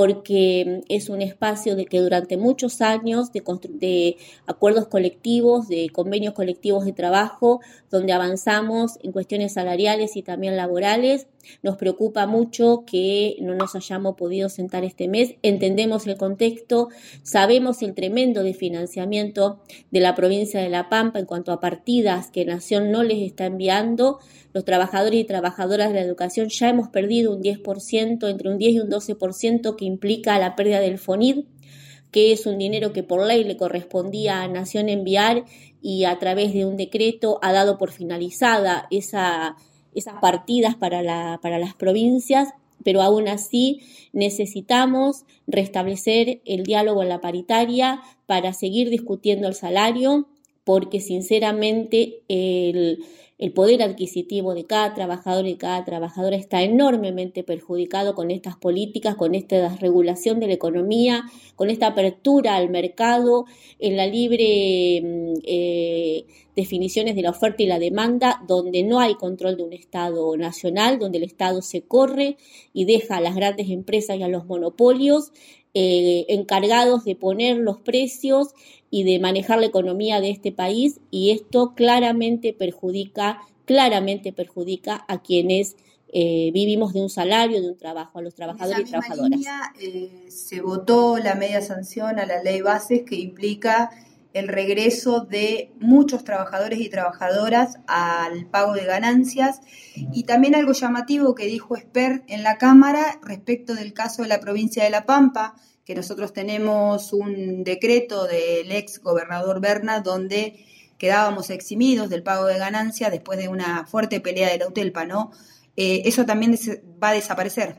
porque es un espacio de que durante muchos años de, constru- de acuerdos colectivos, de convenios colectivos de trabajo, donde avanzamos en cuestiones salariales y también laborales. Nos preocupa mucho que no nos hayamos podido sentar este mes. Entendemos el contexto, sabemos el tremendo desfinanciamiento de la provincia de La Pampa en cuanto a partidas que Nación no les está enviando. Los trabajadores y trabajadoras de la educación ya hemos perdido un diez por ciento, entre un diez y un doce por ciento, que implica la pérdida del FONID, que es un dinero que por ley le correspondía a Nación enviar y a través de un decreto ha dado por finalizada esa, esas partidas para, la, para las provincias, pero aún así necesitamos restablecer el diálogo en la paritaria para seguir discutiendo el salario, porque sinceramente el, el poder adquisitivo de cada trabajador y cada trabajadora está enormemente perjudicado con estas políticas, con esta desregulación de la economía, con esta apertura al mercado, en la libre eh, definiciones de la oferta y la demanda, donde no hay control de un Estado nacional, donde el Estado se corre y deja a las grandes empresas y a los monopolios eh, encargados de poner los precios y de manejar la economía de este país, y esto claramente perjudica, claramente perjudica a quienes eh, vivimos de un salario, de un trabajo, a los trabajadores y trabajadoras. Línea, eh, se votó la media sanción a la ley Bases, que implica el regreso de muchos trabajadores y trabajadoras al pago de ganancias, y también algo llamativo que dijo Esper en la Cámara respecto del caso de la provincia de La Pampa, que nosotros tenemos un decreto del ex gobernador Berna donde quedábamos eximidos del pago de ganancias después de una fuerte pelea de la UTELPA, ¿no? Eh, eso también des- va a desaparecer.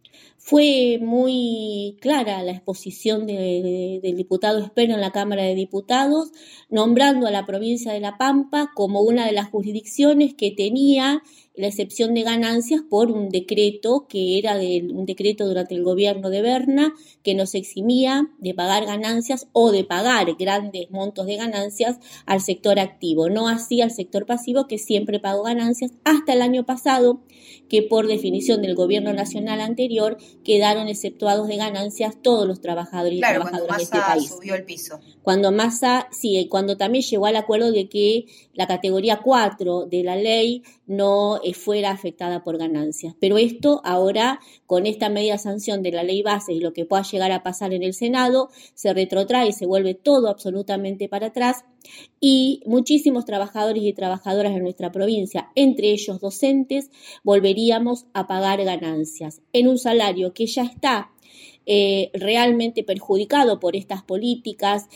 Fue muy clara la exposición de, de, del diputado Esper en la Cámara de Diputados, nombrando a la provincia de La Pampa como una de las jurisdicciones que tenía la excepción de ganancias por un decreto que era de, un decreto durante el gobierno de Berna, que nos eximía de pagar ganancias o de pagar grandes montos de ganancias al sector activo, no así al sector pasivo, que siempre pagó ganancias hasta el año pasado, que por definición del gobierno nacional anterior quedaron exceptuados de ganancias todos los trabajadores claro, y trabajadoras de este Massa país. Subió el piso. Cuando Massa, sí, cuando también llegó al acuerdo de que la categoría cuatro de la ley no eh, fuera afectada por ganancias. Pero esto ahora, con esta media sanción de la ley base y lo que pueda llegar a pasar en el Senado, se retrotrae, se vuelve todo absolutamente para atrás, y muchísimos trabajadores y trabajadoras de nuestra provincia, entre ellos docentes, volveríamos a pagar ganancias en un salario que ya está Eh, realmente perjudicado por estas políticas,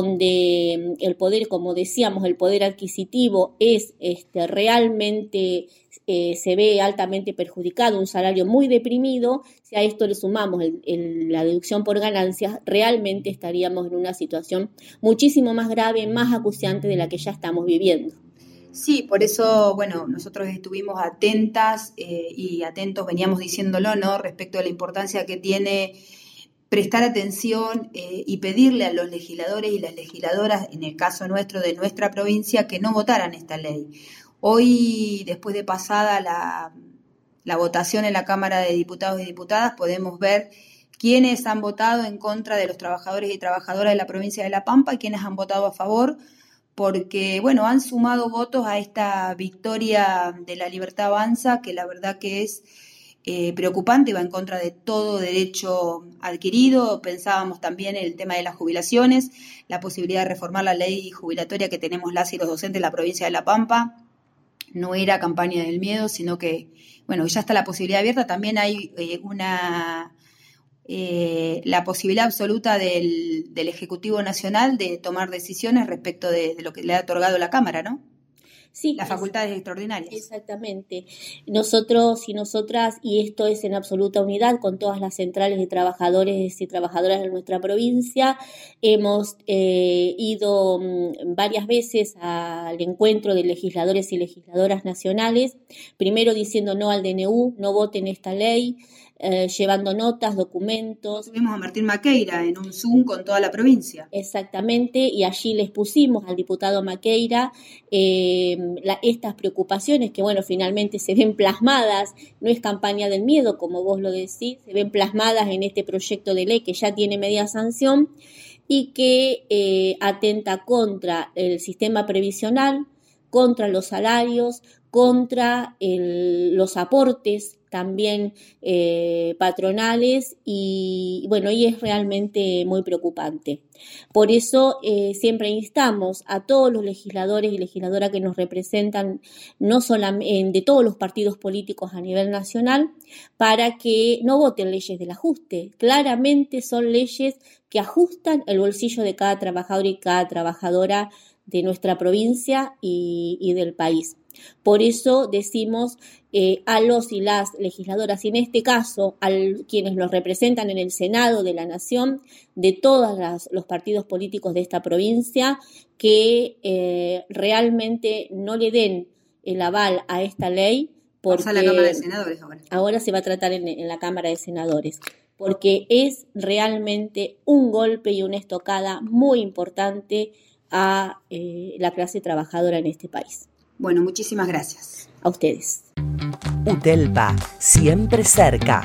donde el poder, como decíamos, el poder adquisitivo es este, realmente eh, se ve altamente perjudicado, un salario muy deprimido. Si a esto le sumamos el, el, la deducción por ganancias, realmente estaríamos en una situación muchísimo más grave, más acuciante de la que ya estamos viviendo. Sí, por eso, bueno, nosotros estuvimos atentas eh, y atentos, veníamos diciéndolo, ¿no? Respecto a la importancia que tiene prestar atención eh, y pedirle a los legisladores y las legisladoras, en el caso nuestro de nuestra provincia, que no votaran esta ley. Hoy, después de pasada la, la votación en la Cámara de Diputados y Diputadas, podemos ver quiénes han votado en contra de los trabajadores y trabajadoras de la provincia de La Pampa y quiénes han votado a favor, porque, bueno, han sumado votos a esta victoria de La Libertad Avanza, que la verdad que es eh, preocupante, va en contra de todo derecho adquirido. Pensábamos también en el tema de las jubilaciones, la posibilidad de reformar la ley jubilatoria que tenemos las y los docentes en la provincia de La Pampa. No era campaña del miedo, sino que, bueno, ya está la posibilidad abierta. También hay eh, una... Eh, la posibilidad absoluta del, del Ejecutivo Nacional de tomar decisiones respecto de, de lo que le ha otorgado la Cámara, ¿no? Sí, las facultades extraordinarias. Exactamente. Nosotros y nosotras, y esto es en absoluta unidad con todas las centrales de trabajadores y trabajadoras de nuestra provincia, hemos eh, ido mm, varias veces al encuentro de legisladores y legisladoras nacionales, primero diciendo no al D N U, no voten esta ley, Eh, llevando notas, documentos. Tuvimos a Martín Maqueira en un Zoom con toda la provincia. Exactamente, y allí les pusimos al diputado Maqueira eh, la, estas preocupaciones que, bueno, finalmente se ven plasmadas, no es campaña del miedo, como vos lo decís, se ven plasmadas en este proyecto de ley que ya tiene media sanción y que eh, atenta contra el sistema previsional, contra los salarios, contra el, los aportes también eh, patronales y bueno, y es realmente muy preocupante. Por eso eh, siempre instamos a todos los legisladores y legisladoras que nos representan, no solamente de todos los partidos políticos a nivel nacional, para que no voten leyes del ajuste. Claramente son leyes que ajustan el bolsillo de cada trabajador y cada trabajadora de nuestra provincia y, y del país. Por eso decimos eh, a los y las legisladoras, y en este caso a quienes nos representan en el Senado de la Nación, de todos las, los partidos políticos de esta provincia, que eh, realmente no le den el aval a esta ley, porque pasa a la Cámara de Senadores ahora. Ahora se va a tratar en, en la Cámara de Senadores, porque es realmente un golpe y una estocada muy importante a eh, la clase trabajadora en este país. Bueno, muchísimas gracias. A ustedes. UTELPA, siempre cerca.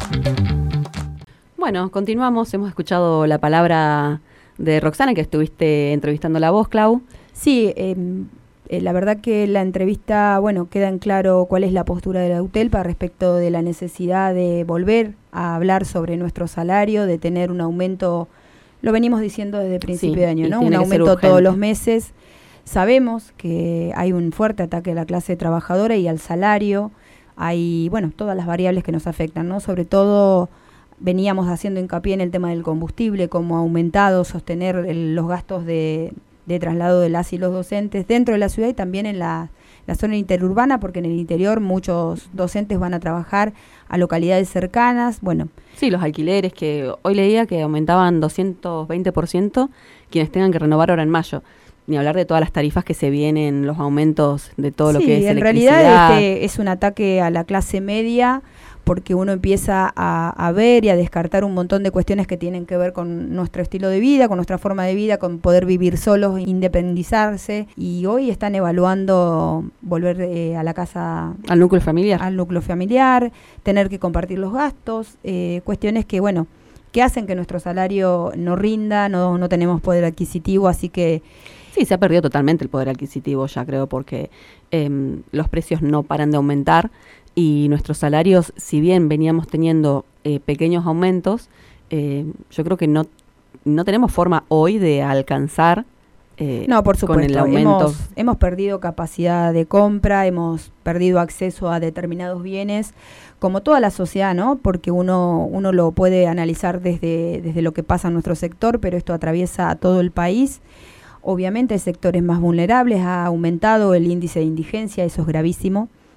Bueno, continuamos. Hemos escuchado la palabra de Roxana, que estuviste entrevistando la voz, Clau. Sí, eh, eh, la verdad que la entrevista, bueno, queda en claro cuál es la postura de la UTELPA respecto de la necesidad de volver a hablar sobre nuestro salario, de tener un aumento, lo venimos diciendo desde principio sí, de año, ¿no? Un aumento todos los meses. Sabemos que hay un fuerte ataque a la clase trabajadora y al salario. Hay, bueno, todas las variables que nos afectan, ¿no? Sobre todo veníamos haciendo hincapié en el tema del combustible, cómo ha aumentado, sostener el, los gastos de, de traslado de las y los docentes dentro de la ciudad y también en la, la zona interurbana, porque en el interior muchos docentes van a trabajar a localidades cercanas. Bueno, sí, los alquileres, que hoy leía que aumentaban doscientos veinte por ciento quienes tengan que renovar ahora en mayo. Ni hablar de todas las tarifas que se vienen, los aumentos de todo lo sí, que es en electricidad. realidad este es un ataque a la clase media, porque uno empieza a, a ver y a descartar un montón de cuestiones que tienen que ver con nuestro estilo de vida, con nuestra forma de vida, con poder vivir solos, independizarse, y hoy están evaluando volver eh, a la casa, al núcleo familiar, al núcleo familiar, tener que compartir los gastos, eh, cuestiones que, bueno, que hacen que nuestro salario no rinda, no, no tenemos poder adquisitivo, así que sí, se ha perdido totalmente el poder adquisitivo ya, creo, porque eh, los precios no paran de aumentar y nuestros salarios, si bien veníamos teniendo eh, pequeños aumentos, eh, yo creo que no, no tenemos forma hoy de alcanzar eh, no, por supuesto, con el aumento. Hemos, hemos perdido capacidad de compra, hemos perdido acceso a determinados bienes, como toda la sociedad, ¿no? Porque uno, uno lo puede analizar desde, desde lo que pasa en nuestro sector, pero esto atraviesa a todo el país. Obviamente hay sectores más vulnerables, ha aumentado el índice de indigencia, eso es gravísimo.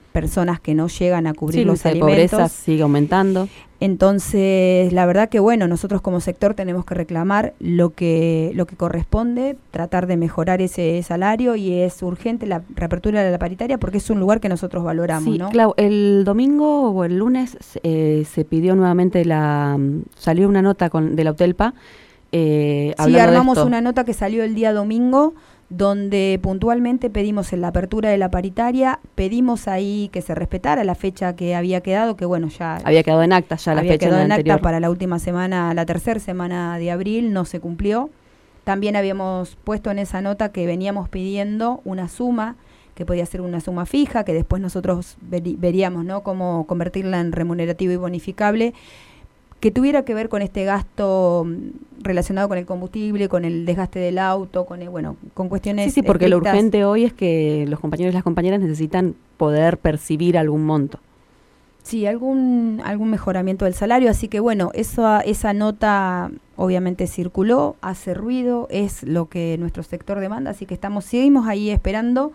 personas que no llegan a cubrir sí, los la alimentos. pobreza sigue aumentando. Entonces, la verdad que bueno, nosotros como sector tenemos que reclamar lo que lo que corresponde, tratar de mejorar ese salario, y es urgente la reapertura de la paritaria porque es un lugar que nosotros valoramos, Sí, ¿no? Clau, el domingo o el lunes eh, se pidió nuevamente la... salió una nota con de la UTELPA. Eh, sí, armamos una nota que salió el día domingo, donde puntualmente pedimos en la apertura de la paritaria, pedimos ahí que se respetara la fecha que había quedado, que bueno, ya... Había quedado en acta ya la había fecha quedado en anterior. acta para la última semana, la tercera semana de abril, no se cumplió. También habíamos puesto en esa nota que veníamos pidiendo una suma, que podía ser una suma fija, que después nosotros veri- veríamos, ¿no?, cómo convertirla en remunerativo y bonificable, que tuviera que ver con este gasto relacionado con el combustible, con el desgaste del auto, con el, bueno, con cuestiones Sí, sí, porque estrictas. lo urgente hoy es que los compañeros y las compañeras necesitan poder percibir algún monto. Sí, algún algún mejoramiento del salario, así que bueno, eso, esa nota obviamente circuló, hace ruido, es lo que nuestro sector demanda, así que estamos, seguimos ahí esperando.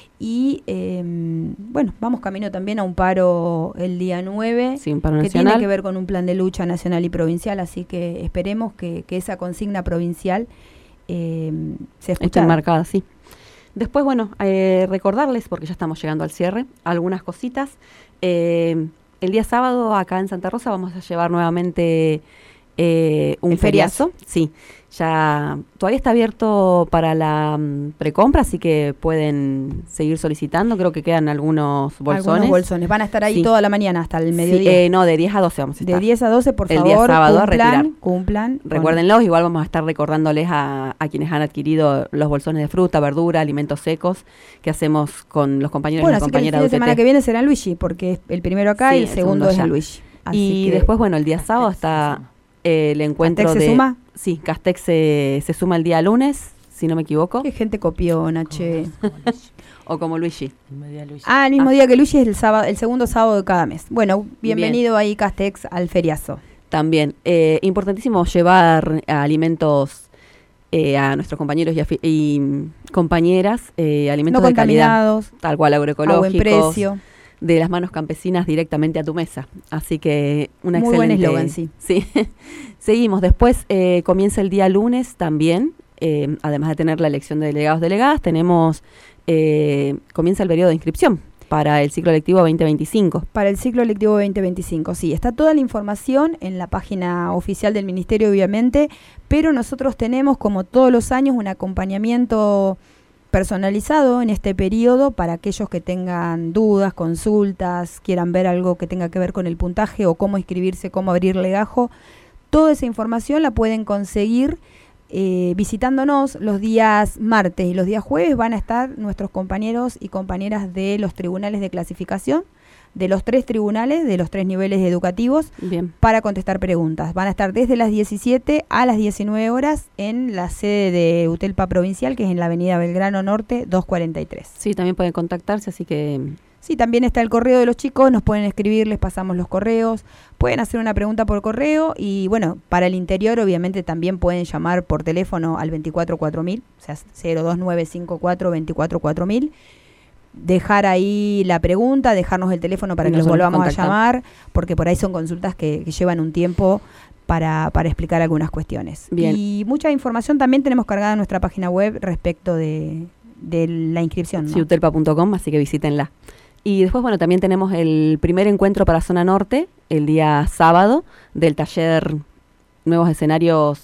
Y eh, bueno, vamos camino también a un paro el día nueve, sí, un paro que nacional. tiene que ver con un plan de lucha nacional y provincial, así que esperemos que, que esa consigna provincial eh, se escuche. Está enmarcada, sí. Después, bueno, eh, recordarles, porque ya estamos llegando al cierre, algunas cositas. Eh, el día sábado, acá en Santa Rosa, vamos a llevar nuevamente eh, un El feriazo. feriazo. Sí, ya todavía está abierto para la um, precompra, así que pueden seguir solicitando. Creo que quedan algunos bolsones. Algunos bolsones. Van a estar ahí Sí. toda la mañana hasta el Sí, mediodía. eh, no, de diez a doce vamos a estar. De diez a doce, por el favor, día sábado a cumplan, retirar. cumplan. con- Recuérdenlos, igual vamos a estar recordándoles a, a quienes han adquirido los bolsones de fruta, verdura, alimentos secos que hacemos con los compañeros Bueno, y las así que el fin compañeras de de U T T. semana que viene será Luigi, porque es el primero acá Sí, y el segundo es allá. el Luigi. Así Y que- después, bueno, el día sábado está eh, el encuentro ¿Castex se de... suma? Sí, Castex se, se suma el día lunes, si no me equivoco. Qué gente copiona, che. O como Luigi. Ah, el mismo Ah. día que Luigi es el sábado, el segundo sábado de cada mes. Bueno, bienvenido ahí Castex al feriazo. También, eh, importantísimo llevar alimentos eh, a nuestros compañeros y, afi- y mm, compañeras, eh, alimentos No de calidad, contaminados, tal cual, a agroecológicos, buen precio. de las manos campesinas directamente a tu mesa. Así que una Muy buen excelente... eslogan, sí. Sí. Seguimos. Después eh, comienza el día lunes también, eh, además de tener la elección de delegados delegadas, tenemos eh, comienza el periodo de inscripción para el ciclo lectivo veinte veinticinco. Para el ciclo lectivo veinte veinticinco, sí. Está toda la información en la página oficial del Ministerio, obviamente, pero nosotros tenemos, como todos los años, un acompañamiento personalizado en este periodo para aquellos que tengan dudas, consultas, quieran ver algo que tenga que ver con el puntaje o cómo inscribirse, cómo abrir legajo. Toda esa información la pueden conseguir eh, visitándonos los días martes y los días jueves. Van a estar nuestros compañeros y compañeras de los tribunales de clasificación, de los tres tribunales, de los tres niveles educativos, Bien. para contestar preguntas. Van a estar desde las diecisiete a las diecinueve horas en la sede de UTELPA Provincial, que es en la avenida Belgrano Norte doscientos cuarenta y tres. Sí, también pueden contactarse, así que... Sí, también está el correo de los chicos, nos pueden escribir, les pasamos los correos, pueden hacer una pregunta por correo y bueno, para el interior obviamente también pueden llamar por teléfono al veinticuatro cuatro mil, o sea, cero dos nueve cinco cuatro veinticuatro cuatro mil, dejar ahí la pregunta, dejarnos el teléfono para Y que los nosotros volvamos a contactamos. llamar, porque por ahí son consultas que, que llevan un tiempo para, para explicar algunas cuestiones. Bien. Y mucha información también tenemos cargada en nuestra página web respecto de, de la inscripción, ¿no? Sí, utelpa punto com, así que visítenla. Y después, bueno, también tenemos el primer encuentro para Zona Norte, el día sábado, del taller Nuevos Escenarios,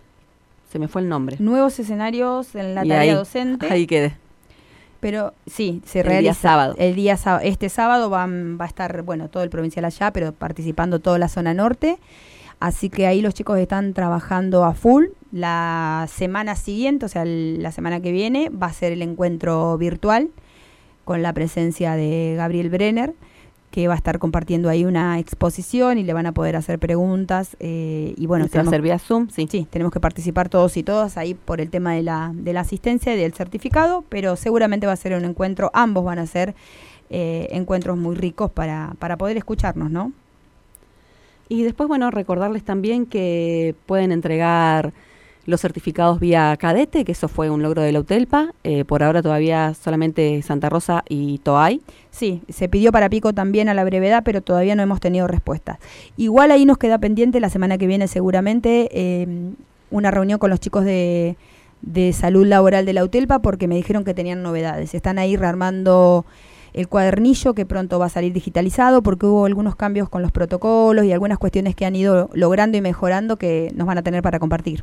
se me fue el nombre. Nuevos escenarios en la Y tarea ahí- docente. Ahí quedé. Pero sí, se El día realiza sábado. el día sábado. Este sábado van, va a estar, bueno, todo el provincial allá, pero participando toda la zona norte. Así que ahí los chicos están trabajando a full. La semana siguiente, o sea, el- la semana que viene, va a ser el encuentro virtual con la presencia de Gabriel Brenner, que va a estar compartiendo ahí una exposición y le van a poder hacer preguntas. Eh, y bueno, Y se va a tenemos- hacer vía Zoom, sí. Sí, tenemos que participar todos y todas ahí por el tema de la, de la asistencia y del certificado, pero seguramente va a ser un encuentro, ambos van a ser eh, encuentros muy ricos para, para poder escucharnos, ¿no? Y después, bueno, recordarles también que pueden entregar los certificados vía cadete, que eso fue un logro de la UTELPA. Eh, por ahora todavía solamente Santa Rosa y Toay. Sí, se pidió para Pico también a la brevedad, pero todavía no hemos tenido respuestas. Igual ahí nos queda pendiente la semana que viene seguramente eh, una reunión con los chicos de, de salud laboral de la UTELPA, porque me dijeron que tenían novedades. Están ahí rearmando el cuadernillo que pronto va a salir digitalizado, porque hubo algunos cambios con los protocolos y algunas cuestiones que han ido logrando y mejorando que nos van a tener para compartir.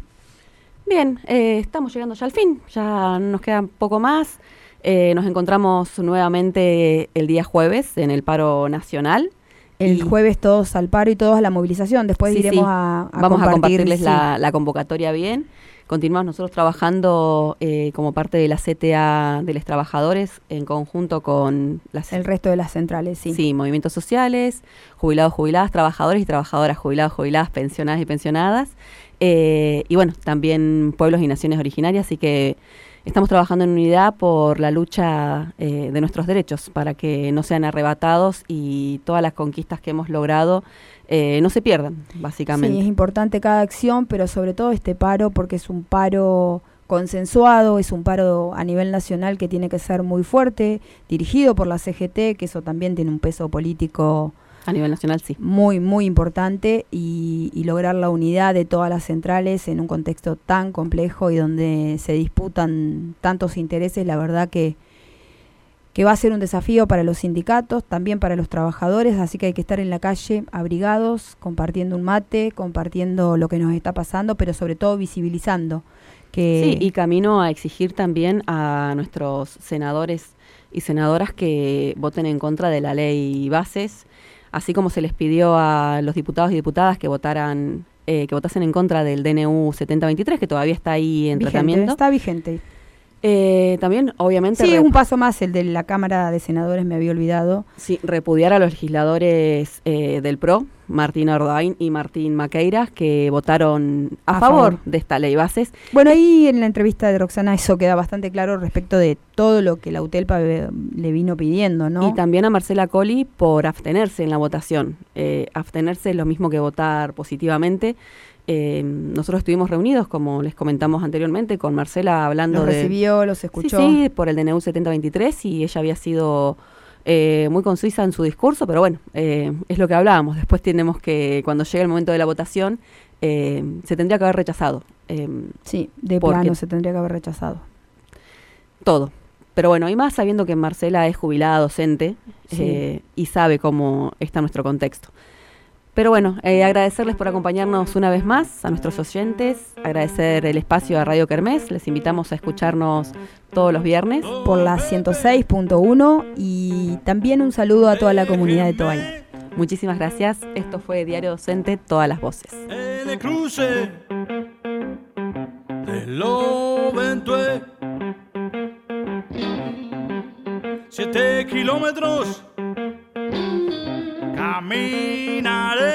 Bien, eh, estamos llegando ya al fin, ya nos queda un poco más. Eh, nos encontramos nuevamente el día jueves en el paro nacional. El y jueves todos al paro y todos a la movilización. Después sí, iremos sí. a, a Vamos compartir, a compartirles sí. la, la convocatoria bien. Continuamos nosotros trabajando eh, como parte de la C T A de los trabajadores en conjunto con las, el resto de las centrales, sí. Sí, movimientos sociales, jubilados, jubiladas, trabajadores y trabajadoras, jubilados, jubiladas, pensionadas y pensionadas. Eh, y bueno, también pueblos y naciones originarias, así que estamos trabajando en unidad por la lucha eh, de nuestros derechos, para que no sean arrebatados y todas las conquistas que hemos logrado eh, no se pierdan, básicamente. Sí, es importante cada acción, pero sobre todo este paro, porque es un paro consensuado, es un paro a nivel nacional que tiene que ser muy fuerte, dirigido por la C G T, que eso también tiene un peso político a nivel nacional, sí. Muy, muy importante y, y lograr la unidad de todas las centrales en un contexto tan complejo y donde se disputan tantos intereses, la verdad que, que va a ser un desafío para los sindicatos, también para los trabajadores, así que hay que estar en la calle abrigados, compartiendo un mate, compartiendo lo que nos está pasando, pero sobre todo visibilizando. Que sí, y camino a exigir también a nuestros senadores y senadoras que voten en contra de la ley Bases, así como se les pidió a los diputados y diputadas que votaran, eh, que votasen en contra del D N U setenta veintitrés, que todavía está ahí en vigente, tratamiento. Está vigente. Eh, también, obviamente... Sí, es un paso más, el de la Cámara de Senadores, me había olvidado. Sí, repudiar a los legisladores eh, del P R O, Martín Ordain y Martín Maqueiras, que votaron a, a favor, favor de esta ley Bases. Bueno, ahí en la entrevista de Roxana eso queda bastante claro respecto de todo lo que la UTELPA le vino pidiendo, ¿no? Y también a Marcela Colli por abstenerse en la votación. Eh, abstenerse es lo mismo que votar positivamente. Eh, nosotros estuvimos reunidos, como les comentamos anteriormente, con Marcela hablando los de... Los recibió, los escuchó. Sí, sí, por el D N U setenta veintitrés y ella había sido eh, muy concisa en su discurso, pero bueno, eh, es lo que hablábamos. Después tenemos que, cuando llegue el momento de la votación, eh, se tendría que haber rechazado. Eh, sí, de plano se tendría que haber rechazado. Todo. Pero bueno, y más sabiendo que Marcela es jubilada docente sí. eh, y sabe cómo está nuestro contexto. Pero bueno, eh, agradecerles por acompañarnos una vez más, a nuestros oyentes, agradecer el espacio a Radio Kermés, les invitamos a escucharnos todos los viernes. Por la ciento seis punto uno y también un saludo a toda la comunidad de Toay. Muchísimas gracias, esto fue Diario Docente, todas las voces. En el cruce de lo Ventué, siete kilómetros caminaré.